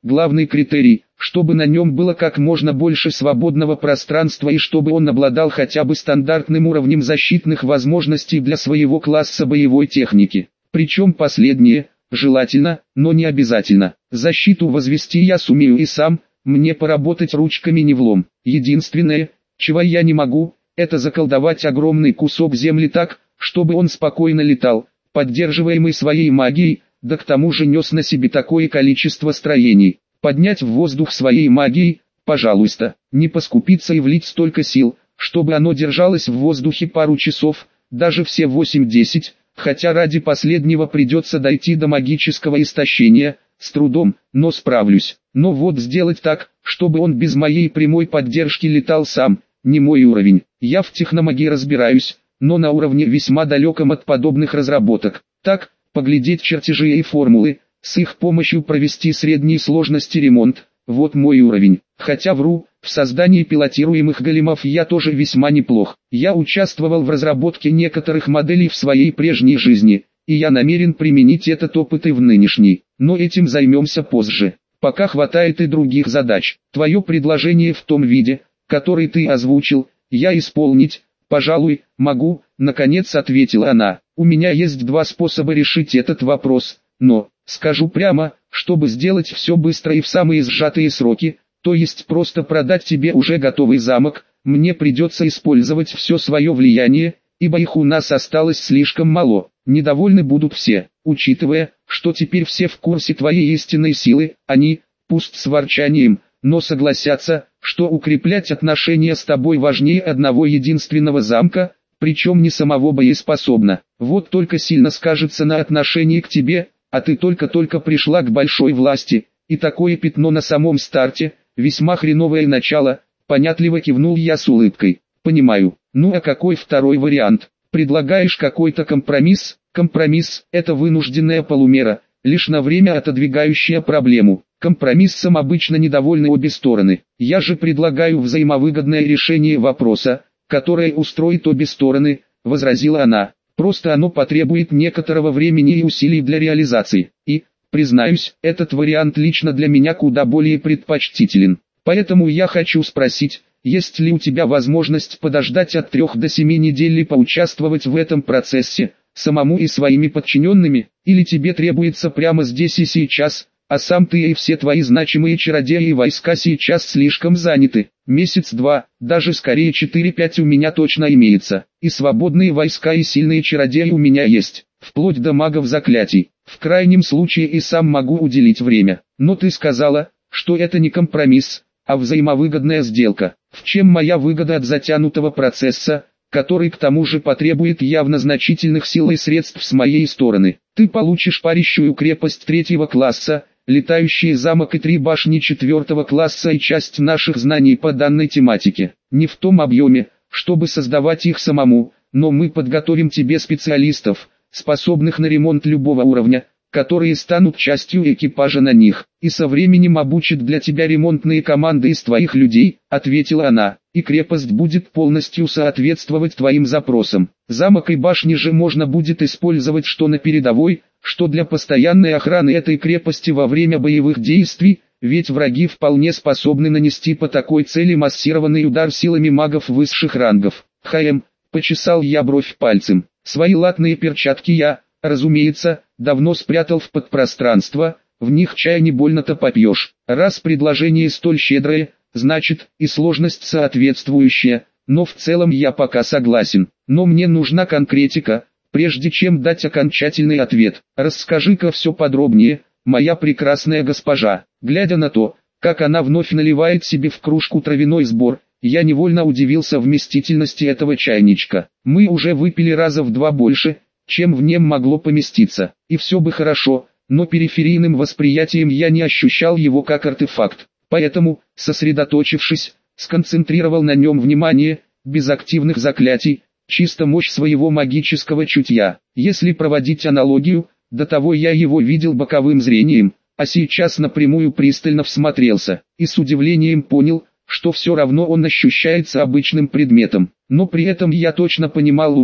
главный критерий, чтобы на нем было как можно больше свободного пространства и чтобы он обладал хотя бы стандартным уровнем защитных возможностей для своего класса боевой техники. Причем последнее, желательно, но не обязательно. Защиту возвести я сумею и сам, мне поработать ручками не влом. Единственное, чего я не могу, это заколдовать огромный кусок земли так, чтобы он спокойно летал, поддерживаемый своей магией, да к тому же нес на себе такое количество строений. Поднять в воздух своей магией, пожалуйста, не поскупиться и влить столько сил, чтобы оно держалось в воздухе пару часов, даже все 8-10, хотя ради последнего придется дойти до магического истощения, с трудом, но справлюсь. Но вот сделать так, чтобы он без моей прямой поддержки летал сам, не мой уровень. Я в техномагии разбираюсь, но на уровне весьма далеком от подобных разработок. Так, поглядеть чертежи и формулы, с их помощью провести средней сложности ремонт, вот мой уровень. Хотя вру, в создании пилотируемых големов я тоже весьма неплох. Я участвовал в разработке некоторых моделей в своей прежней жизни, и я намерен применить этот опыт и в нынешней. Но этим займемся позже. Пока хватает и других задач. Твое предложение в том виде, который ты озвучил, я исполнить, пожалуй, могу, наконец ответила она. У меня есть два способа решить этот вопрос, но, скажу прямо, чтобы сделать все быстро и в самые сжатые сроки, то есть просто продать тебе уже готовый замок, мне придется использовать все свое влияние, ибо их у нас осталось слишком мало. Недовольны будут все, учитывая, что теперь все в курсе твоей истинной силы, они, пусть с ворчанием, но согласятся, что укреплять отношения с тобой важнее одного единственного замка, причем не самого боеспособна. Вот только сильно скажется на отношении к тебе, а ты только-только пришла к большой власти, и такое пятно на самом старте, весьма хреновое начало, понятливо кивнул я с улыбкой. Понимаю, ну а какой второй вариант? Предлагаешь какой-то компромисс? Компромисс – это вынужденная полумера, лишь на время отодвигающая проблему. Компромиссом обычно недовольны обе стороны. Я же предлагаю взаимовыгодное решение вопроса, которое устроит обе стороны, возразила она. Просто оно потребует некоторого времени и усилий для реализации. И, признаюсь, этот вариант лично для меня куда более предпочтителен. Поэтому я хочу спросить, есть ли у тебя возможность подождать от 3 до 7 недель и поучаствовать в этом процессе, самому и своими подчиненными, или тебе требуется прямо здесь и сейчас, а сам ты и все твои значимые чародеи и войска сейчас слишком заняты. Месяц-два, даже скорее 4-5 у меня точно имеется, и свободные войска и сильные чародеи у меня есть, вплоть до магов заклятий. В крайнем случае и сам могу уделить время. Но ты сказала, что это не компромисс, а взаимовыгодная сделка. В чем моя выгода от затянутого процесса, который к тому же потребует явно значительных сил и средств с моей стороны? Ты получишь парящую крепость 3-го класса, летающий замок и 3 башни 4-го класса и часть наших знаний по данной тематике. Не в том объеме, чтобы создавать их самому, но мы подготовим тебе специалистов, способных на ремонт любого уровня, которые станут частью экипажа на них, и со временем обучат для тебя ремонтные команды из твоих людей, ответила она, и крепость будет полностью соответствовать твоим запросам. Замок и башни же можно будет использовать что на передовой, что для постоянной охраны этой крепости во время боевых действий, ведь враги вполне способны нанести по такой цели массированный удар силами магов высших рангов. Почесал я бровь пальцем. Свои латные перчатки я, разумеется, давно спрятал в подпространство, в них чая не больно-то попьешь. Раз предложение столь щедрое, значит, и сложность соответствующая, но в целом я пока согласен. Но мне нужна конкретика, прежде чем дать окончательный ответ. Расскажи-ка все подробнее, моя прекрасная госпожа. Глядя на то, как она вновь наливает себе в кружку травяной сбор, я невольно удивился вместительности этого чайничка. Мы уже выпили раза в 2 больше, чем в нем могло поместиться. И все бы хорошо, но периферийным восприятием я не ощущал его как артефакт. Поэтому, сосредоточившись, сконцентрировал на нем внимание, без активных заклятий, чисто мощь своего магического чутья. Если проводить аналогию, до того я его видел боковым зрением, а сейчас напрямую пристально всмотрелся, и с удивлением понял, что все равно он ощущается обычным предметом. Но при этом я точно понимал умом,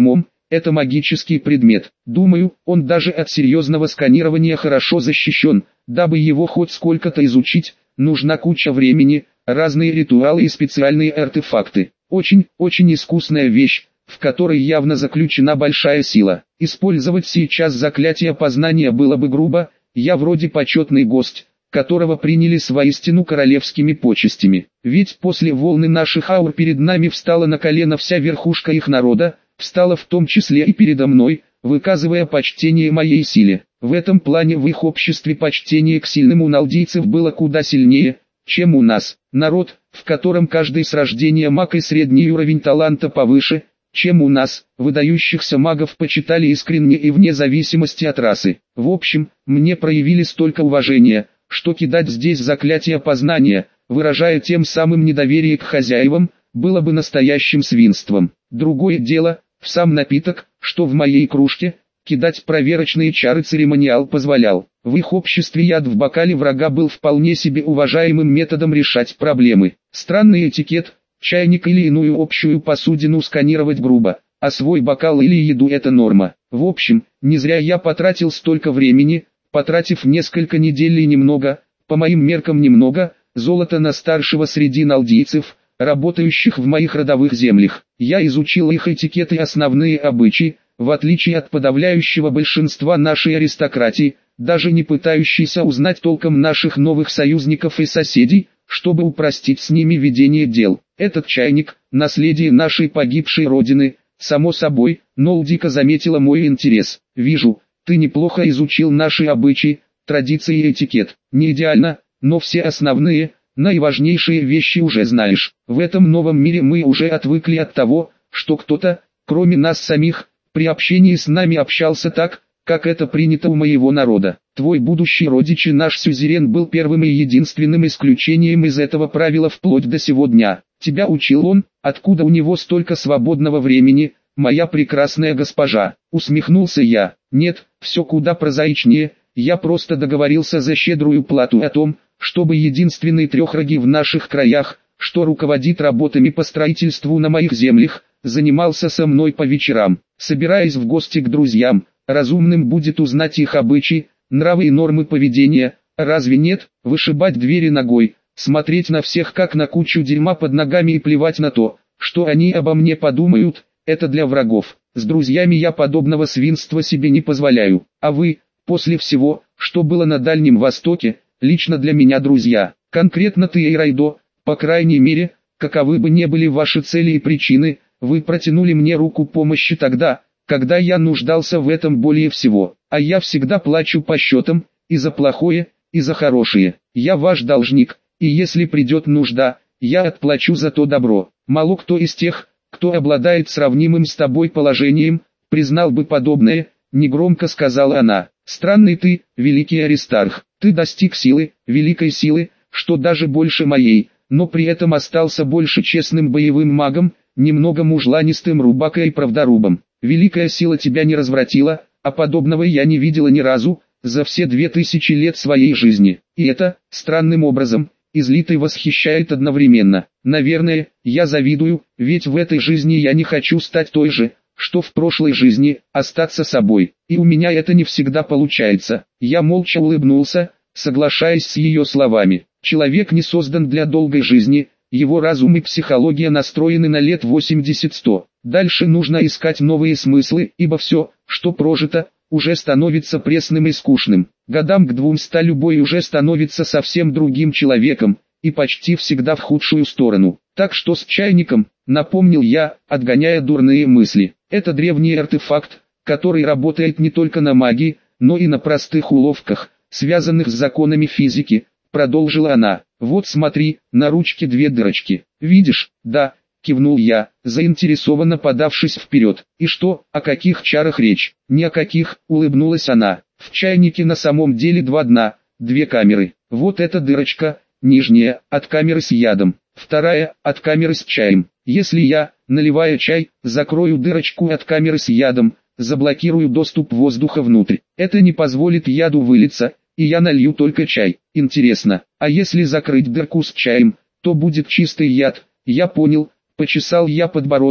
это магический предмет. Думаю, он даже от серьезного сканирования хорошо защищен. Дабы его хоть сколько-то изучить, нужна куча времени, разные ритуалы и специальные артефакты. Очень искусная вещь, в которой явно заключена большая сила. Использовать сейчас заклятие познания было бы грубо, я вроде почетный гость, которого приняли с воистину королевскими почестями. Ведь после волны наших аур перед нами встала на колено вся верхушка их народа, встала в том числе и передо мной, выказывая почтение моей силе. В этом плане в их обществе почтение к сильным у налдийцев было куда сильнее, чем у нас. Народ, в котором каждый с рождения маг и средний уровень таланта повыше, чем у нас, выдающихся магов почитали искренне и вне зависимости от расы. В общем, мне проявили столько уважения, что кидать здесь заклятие познания, выражая тем самым недоверие к хозяевам, было бы настоящим свинством. Другое дело, в сам напиток, что в моей кружке, кидать проверочные чары церемониал позволял. В их обществе яд в бокале врага был вполне себе уважаемым методом решать проблемы. Странный этикет, чайник или иную общую посудину сканировать грубо, а свой бокал или еду это норма. В общем, не зря я потратил столько времени, потратив несколько недель и немного, по моим меркам немного, золота на старшего среди налдийцев, работающих в моих родовых землях. Я изучил их этикет и основные обычаи, в отличие от подавляющего большинства нашей аристократии, даже не пытающейся узнать толком наших новых союзников и соседей, чтобы упростить с ними ведение дел. Этот чайник – наследие нашей погибшей родины, само собой, Нолдика заметила мой интерес. Вижу, ты неплохо изучил наши обычаи, традиции и этикет. Не идеально, но все основные, наиважнейшие вещи уже знаешь. В этом новом мире мы уже отвыкли от того, что кто-то, кроме нас самих, при общении с нами общался так, как это принято у моего народа. Твой будущий родич и наш сюзерен был первым и единственным исключением из этого правила вплоть до сего дня. Тебя учил он, откуда у него столько свободного времени, моя прекрасная госпожа. Усмехнулся я. Нет, все куда прозаичнее, я просто договорился за щедрую плату о том, чтобы единственный трехрогий в наших краях, что руководит работами по строительству на моих землях, занимался со мной по вечерам. Собираясь в гости к друзьям, разумным будет узнать их обычаи, нравы и нормы поведения, разве нет? Вышибать двери ногой, смотреть на всех как на кучу дерьма под ногами и плевать на то, что они обо мне подумают, это для врагов. С друзьями я подобного свинства себе не позволяю. А вы, после всего, что было на Дальнем Востоке, лично для меня друзья. Конкретно ты и Райдо, по крайней мере, каковы бы ни были ваши цели и причины, вы протянули мне руку помощи тогда, когда я нуждался в этом более всего. А я всегда плачу по счетам, и за плохое, и за хорошее. Я ваш должник, и если придет нужда, я отплачу за то добро. Мало кто из тех, кто обладает сравнимым с тобой положением, признал бы подобное, негромко сказала она. Странный ты, великий Аристарх, ты достиг силы, великой силы, что даже больше моей, но при этом остался больше честным боевым магом, немного мужланистым рубакой и правдорубом. Великая сила тебя не развратила, а подобного я не видела ни разу, за все 2000 лет своей жизни. И это, странным образом, излит и восхищает одновременно. Наверное, я завидую, ведь в этой жизни я не хочу стать той же, что в прошлой жизни, остаться собой. И у меня это не всегда получается. Я молча улыбнулся, соглашаясь с ее словами. Человек не создан для долгой жизни, его разум и психология настроены на лет 80-100. Дальше нужно искать новые смыслы, ибо все, что прожито, уже становится пресным и скучным. Годам к 200 любой уже становится совсем другим человеком, и почти всегда в худшую сторону. Так что с чайником, напомнил я, отгоняя дурные мысли. Это древний артефакт, который работает не только на магии, но и на простых уловках, связанных с законами физики, продолжила она. Вот смотри, на ручке 2 дырочки. Видишь? Да, кивнул я, заинтересованно подавшись вперед. И что, о каких чарах речь? Ни о каких, улыбнулась она. В чайнике на самом деле 2 дна, 2 камеры. Вот эта дырочка, нижняя, от камеры с ядом. Вторая, от камеры с чаем. Если я, наливая чай, закрою дырочку от камеры с ядом, заблокирую доступ воздуха внутрь. Это не позволит яду вылиться, и я налью только чай. Интересно, а если закрыть дырку с чаем, то будет чистый яд? Я понял, почесал я подбородок,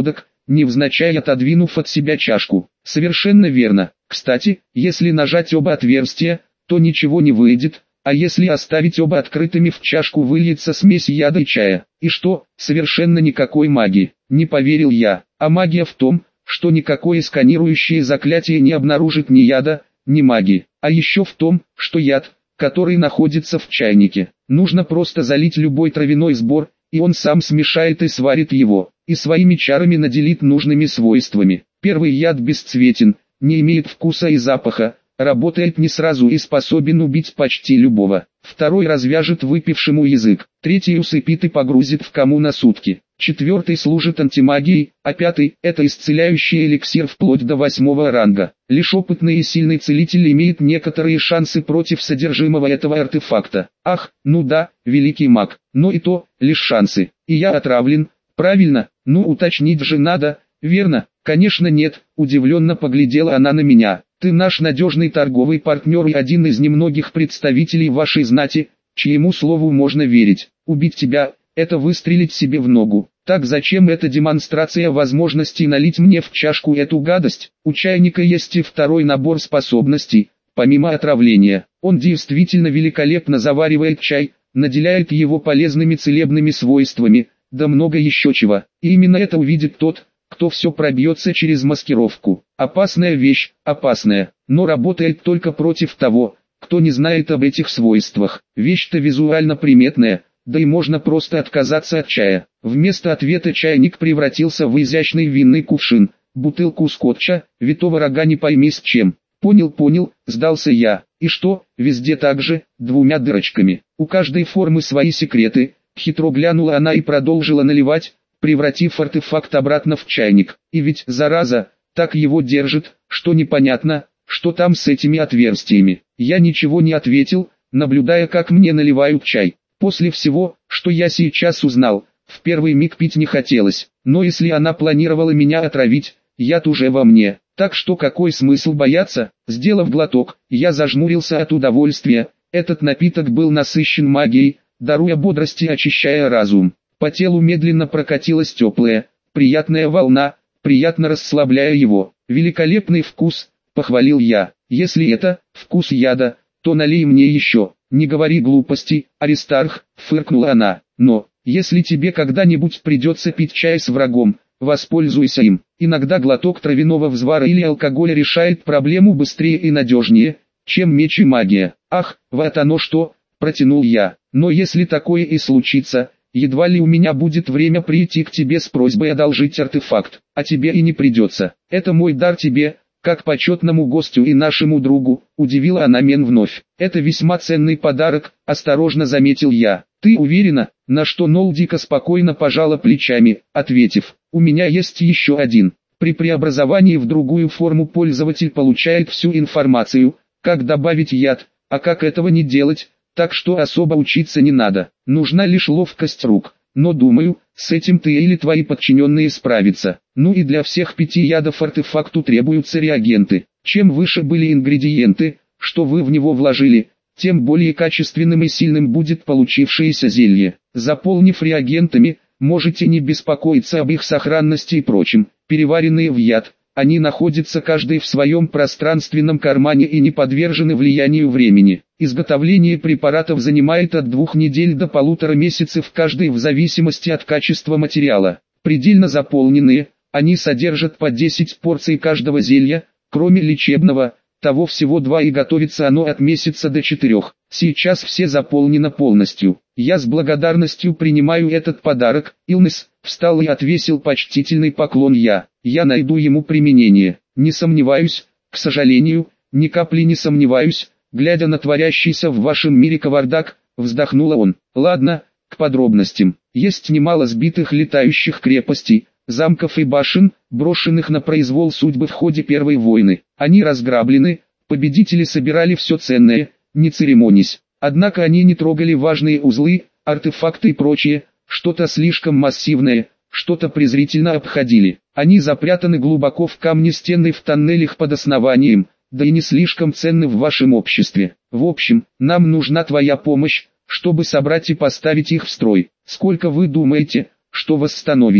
невзначай отодвинув от себя чашку. Совершенно верно. Кстати, если нажать оба отверстия, то ничего не выйдет, а если оставить оба открытыми, в чашку выльется смесь яда и чая. И что, совершенно никакой магии? Не поверил я. А магия в том, что никакое сканирующее заклятие не обнаружит ни яда, ни магии. А еще в том, что яд, который находится в чайнике, нужно просто залить любой травяной сбор, и он сам смешает и сварит его, и своими чарами наделит нужными свойствами. Первый яд бесцветен, не имеет вкуса и запаха, работает не сразу и способен убить почти любого. Второй развяжет выпившему язык, третий усыпит и погрузит в кому на сутки. Четвертый служит антимагией, а пятый – это исцеляющий эликсир вплоть до 8-го ранга. Лишь опытный и сильный целитель имеет некоторые шансы против содержимого этого артефакта. Ах, ну да, великий маг, но и то, лишь шансы. И я отравлен, правильно? Ну уточнить же надо, верно? Конечно нет, удивленно поглядела она на меня. Ты наш надежный торговый партнер и один из немногих представителей вашей знати, чьему слову можно верить. Убить тебя – это выстрелить себе в ногу. Так зачем эта демонстрация возможностей налить мне в чашку эту гадость? У чайника есть и второй набор способностей, помимо отравления. Он действительно великолепно заваривает чай, наделяет его полезными целебными свойствами, да много еще чего. И именно это увидит тот, кто все пробьется через маскировку. Опасная вещь, опасная, но работает только против того, кто не знает об этих свойствах. Вещь-то визуально приметная, да и можно просто отказаться от чая. Вместо ответа чайник превратился в изящный винный кувшин, бутылку скотча, витого рога не пойми с чем. Понял, сдался я. И что, везде так же, двумя дырочками. У каждой формы свои секреты. Хитро глянула она и продолжила наливать, превратив артефакт обратно в чайник. И ведь, зараза, так его держит, что непонятно, что там с этими отверстиями. Я ничего не ответил, наблюдая, как мне наливают чай. После всего, что я сейчас узнал, в первый миг пить не хотелось, но если она планировала меня отравить, яд уже во мне, так что какой смысл бояться? Сделав глоток, я зажмурился от удовольствия, этот напиток был насыщен магией, даруя бодрость и очищая разум. По телу медленно прокатилась теплая, приятная волна, приятно расслабляя его. Великолепный вкус, похвалил я, если это вкус яда, то налей мне еще. «Не говори глупостей, Аристарх», — фыркнула она, — «но, если тебе когда-нибудь придется пить чай с врагом, воспользуйся им. Иногда глоток травяного взвара или алкоголя решает проблему быстрее и надежнее, чем меч и магия». «Ах, вот оно что», — протянул я, — «но если такое и случится, едва ли у меня будет время прийти к тебе с просьбой одолжить артефакт, а тебе и не придется. Это мой дар тебе, как почетному гостю и нашему другу», — удивила она мен вновь. «Это весьма ценный подарок», — осторожно заметил я. «Ты уверена?» На что Нолдика спокойно пожала плечами, ответив, «У меня есть еще один». При преобразовании в другую форму пользователь получает всю информацию, как добавить яд, а как этого не делать, так что особо учиться не надо. Нужна лишь ловкость рук. Но думаю, с этим ты или твои подчиненные справятся. Ну и для всех 5 ядов артефакту требуются реагенты. Чем выше были ингредиенты, что вы в него вложили, тем более качественным и сильным будет получившееся зелье. Заполнив реагентами, можете не беспокоиться об их сохранности и прочем. Переваренные в яд, они находятся каждый в своем пространственном кармане и не подвержены влиянию времени. Изготовление препаратов занимает от 2 недель до 1,5 месяцев каждый в зависимости от качества материала. Предельно заполненные, они содержат по 10 порций каждого зелья, кроме лечебного, того всего 2 и готовится оно от месяца до 4. Сейчас все заполнено полностью. Я с благодарностью принимаю этот подарок. Илнес встал и отвесил почтительный поклон я найду ему применение. Не сомневаюсь, к сожалению, ни капли не сомневаюсь. Глядя на творящийся в вашем мире кавардак, вздохнула он. Ладно, к подробностям. Есть немало сбитых летающих крепостей, замков и башен, брошенных на произвол судьбы в ходе Первой войны. Они разграблены, победители собирали все ценное, не церемонясь. Однако они не трогали важные узлы, артефакты и прочее, что-то слишком массивное, что-то презрительно обходили. Они запрятаны глубоко в камне стены в тоннелях под основанием, да и не слишком ценны в вашем обществе. В общем, нам нужна твоя помощь, чтобы собрать и поставить их в строй. Сколько вы думаете, что восстановите?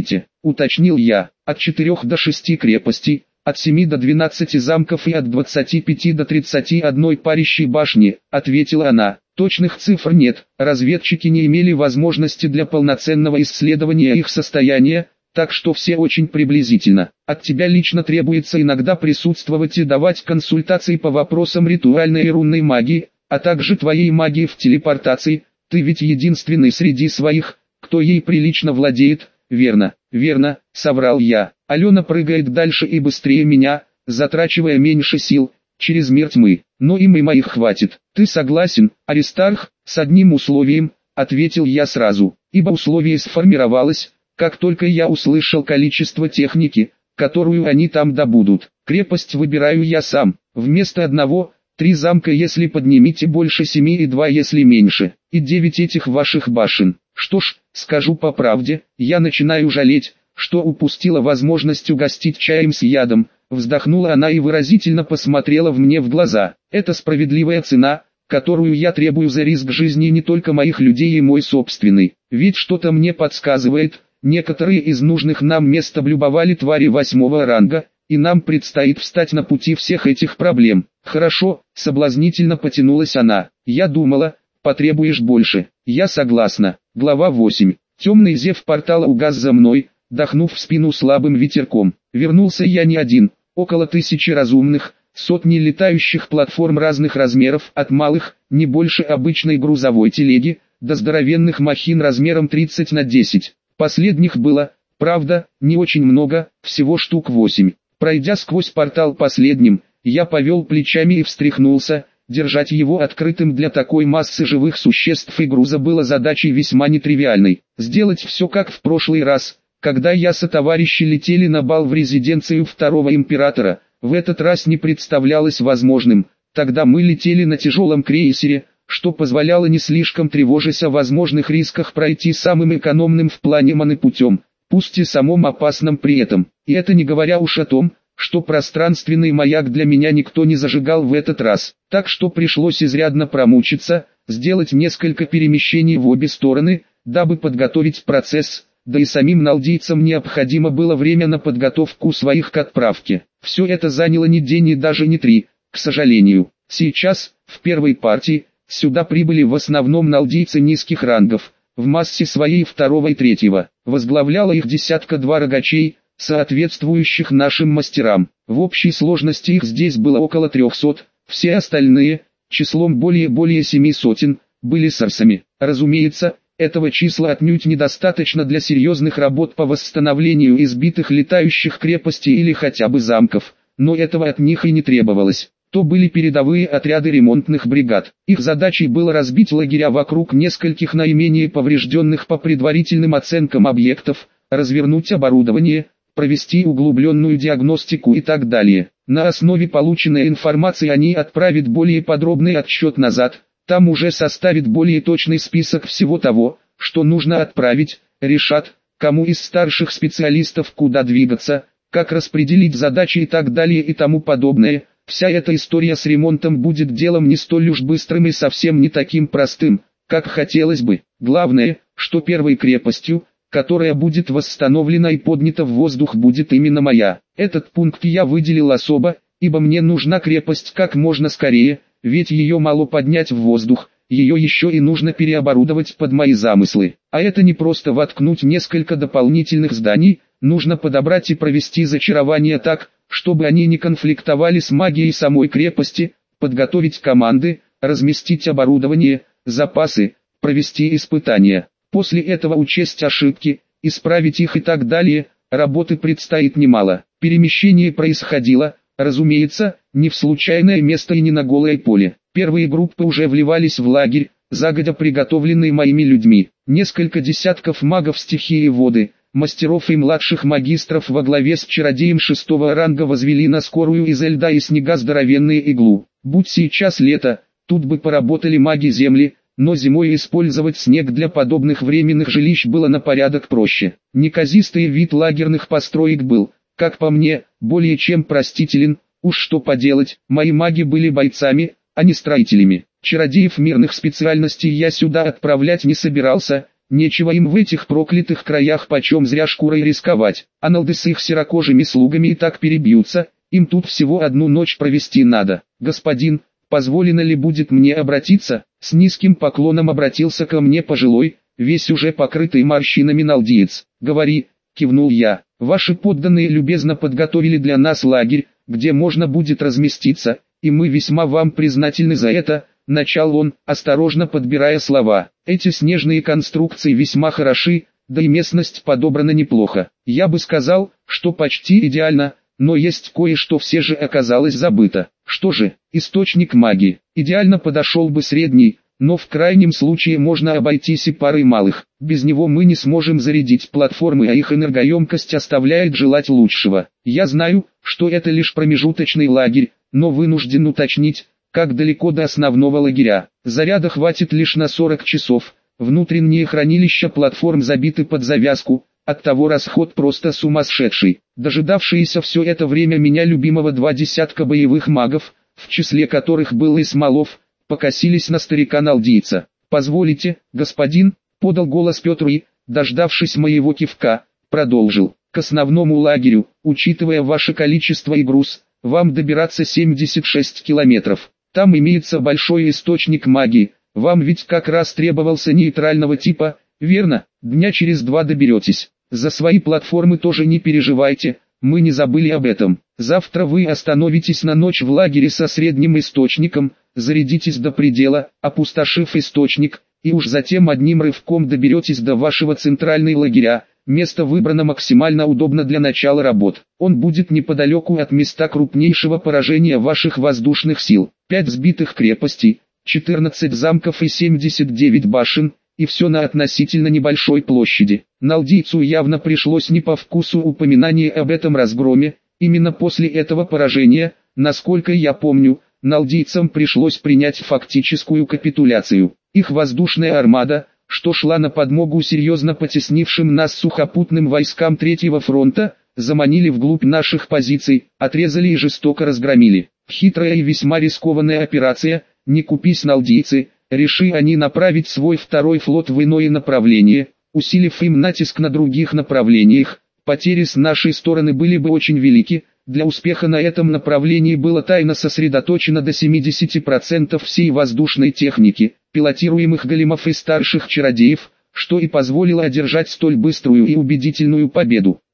уточнил я. От 4 до 6 крепостей, от 7 до 12 замков и от 25 до 31 парящей башни, ответила она. Точных цифр нет, разведчики не имели возможности для полноценного исследования их состояния, так что все очень приблизительно. От тебя лично требуется иногда присутствовать и давать консультации по вопросам ритуальной и рунной магии, а также твоей магии в телепортации. Ты ведь единственный среди своих, кто ей прилично владеет, верно? Верно, соврал я. Алена прыгает дальше и быстрее меня, затрачивая меньше сил, через мир тьмы. Но им и моих хватит. Ты согласен, Аристарх? С одним условием, ответил я сразу, ибо условие сформировалось, как только я услышал количество техники, которую они там добудут. Крепость выбираю я сам, вместо одного, 3 замка если поднимите больше 7 и 2 если меньше, и 9 этих ваших башен. Что ж, скажу по правде, я начинаю жалеть, что упустила возможность угостить чаем с ядом. Вздохнула она и выразительно посмотрела мне в глаза. Это справедливая цена, которую я требую за риск жизни не только моих людей и мой собственный. Ведь что-то мне подсказывает, некоторые из нужных нам мест облюбовали твари 8-го ранга, и нам предстоит встать на пути всех этих проблем. Хорошо, соблазнительно потянулась она. Я думала, потребуешь больше. Я согласна. Глава 8. Темный зев портала угас за мной, дохнув в спину слабым ветерком. Вернулся я не один. Около 1000 разумных, сотни летающих платформ разных размеров, от малых, не больше обычной грузовой телеги, до здоровенных махин размером 30 на 10. Последних было, правда, не очень много, всего штук 8. Пройдя сквозь портал последним, я повел плечами и встряхнулся. Держать его открытым для такой массы живых существ и груза было задачей весьма нетривиальной. Сделать все как в прошлый раз, когда я сотоварищи летели на бал в резиденцию второго императора, в этот раз не представлялось возможным. Тогда мы летели на тяжелом крейсере, что позволяло не слишком тревожась о возможных рисках пройти самым экономным в плане маны путем, пусть и самым опасным при этом. И это не говоря уж о том, что пространственный маяк для меня никто не зажигал в этот раз, так что пришлось изрядно промучиться, сделать несколько перемещений в обе стороны, дабы подготовить процесс, да и самим налдийцам необходимо было время на подготовку своих к отправке. Все это заняло не день и даже не 3, к сожалению. Сейчас, в первой партии, сюда прибыли в основном налдийцы низких рангов, в массе своей 2 и 3, возглавляла их 10-2 рогачей, соответствующих нашим мастерам. В общей сложности их здесь было около 300, все остальные, числом более 7 сотен, были сарсами. Разумеется, этого числа отнюдь недостаточно для серьезных работ по восстановлению избитых летающих крепостей или хотя бы замков, но этого от них и не требовалось. То были передовые отряды ремонтных бригад. Их задачей было разбить лагеря вокруг нескольких наименее поврежденных по предварительным оценкам объектов, развернуть оборудование, провести углубленную диагностику и так далее. На основе полученной информации они отправят более подробный отчет назад, там уже составят более точный список всего того, что нужно отправить, решат, кому из старших специалистов куда двигаться, как распределить задачи и так далее и тому подобное. Вся эта история с ремонтом будет делом не столь уж быстрым и совсем не таким простым, как хотелось бы. Главное, что первой крепостью, которая будет восстановлена и поднята в воздух, будет именно моя. Этот пункт я выделил особо, ибо мне нужна крепость как можно скорее, ведь ее мало поднять в воздух, ее еще и нужно переоборудовать под мои замыслы. А это не просто воткнуть несколько дополнительных зданий, нужно подобрать и провести зачарование так, чтобы они не конфликтовали с магией самой крепости, подготовить команды, разместить оборудование, запасы, провести испытания. После этого учесть ошибки, исправить их и так далее. Работы предстоит немало. Перемещение происходило, разумеется, не в случайное место и не на голое поле. Первые группы уже вливались в лагерь, загодя приготовленный моими людьми. Несколько десятков магов стихии воды, мастеров и младших магистров во главе с чародеем 6-го ранга возвели на скорую из льда и снега здоровенные иглу. Будь сейчас лето, тут бы поработали маги земли, но зимой использовать снег для подобных временных жилищ было на порядок проще. Неказистый вид лагерных построек был, как по мне, более чем простителен. Уж что поделать, мои маги были бойцами, а не строителями. Чародеев мирных специальностей я сюда отправлять не собирался, нечего им в этих проклятых краях почем зря шкурой рисковать. Аналды с их серокожими слугами и так перебьются, им тут всего одну ночь провести надо. Господин, позволено ли будет мне обратиться? С низким поклоном обратился ко мне пожилой, весь уже покрытый морщинами налдиец. Говори, кивнул я, ваши подданные любезно подготовили для нас лагерь, где можно будет разместиться, и мы весьма вам признательны за это. Начал он, осторожно подбирая слова. Эти снежные конструкции весьма хороши, да и местность подобрана неплохо. Я бы сказал, что почти идеально, но есть кое-что все же оказалось забыто. Что же, источник магии. Идеально подошел бы средний, но в крайнем случае можно обойтись и парой малых. Без него мы не сможем зарядить платформы, а их энергоемкость оставляет желать лучшего. Я знаю, что это лишь промежуточный лагерь, но вынужден уточнить, как далеко до основного лагеря. Заряда хватит лишь на 40 часов. Внутренние хранилища платформ забиты под завязку, оттого расход просто сумасшедший. Дожидавшиеся все это время меня любимого 2 десятка боевых магов, в числе которых был и Смолов, покосились на старика-налдийца. «Позволите, господин», — подал голос Петр и, дождавшись моего кивка, продолжил. «К основному лагерю, учитывая ваше количество и груз, вам добираться 76 километров. Там имеется большой источник магии, вам ведь как раз требовался нейтрального типа, верно? Дня через 2 доберетесь. За свои платформы тоже не переживайте, мы не забыли об этом. Завтра вы остановитесь на ночь в лагере со средним источником, зарядитесь до предела, опустошив источник, и уж затем одним рывком доберетесь до вашего центрального лагеря. Место выбрано максимально удобно для начала работ. Он будет неподалеку от места крупнейшего поражения ваших воздушных сил. 5 сбитых крепостей, 14 замков и 79 башен, и все на относительно небольшой площади. Налдийцу явно пришлось не по вкусу упоминание об этом разгроме. Именно после этого поражения, насколько я помню, налдийцам пришлось принять фактическую капитуляцию. Их воздушная армада, что шла на подмогу серьезно потеснившим нас сухопутным войскам Третьего фронта, заманили вглубь наших позиций, отрезали и жестоко разгромили. Хитрая и весьма рискованная операция, не купись налдийцы, реши они направить свой второй флот в иное направление, усилив им натиск на других направлениях, потери с нашей стороны были бы очень велики. Для успеха на этом направлении было тайно сосредоточено до 70% всей воздушной техники, пилотируемых големов и старших чародеев, что и позволило одержать столь быструю и убедительную победу.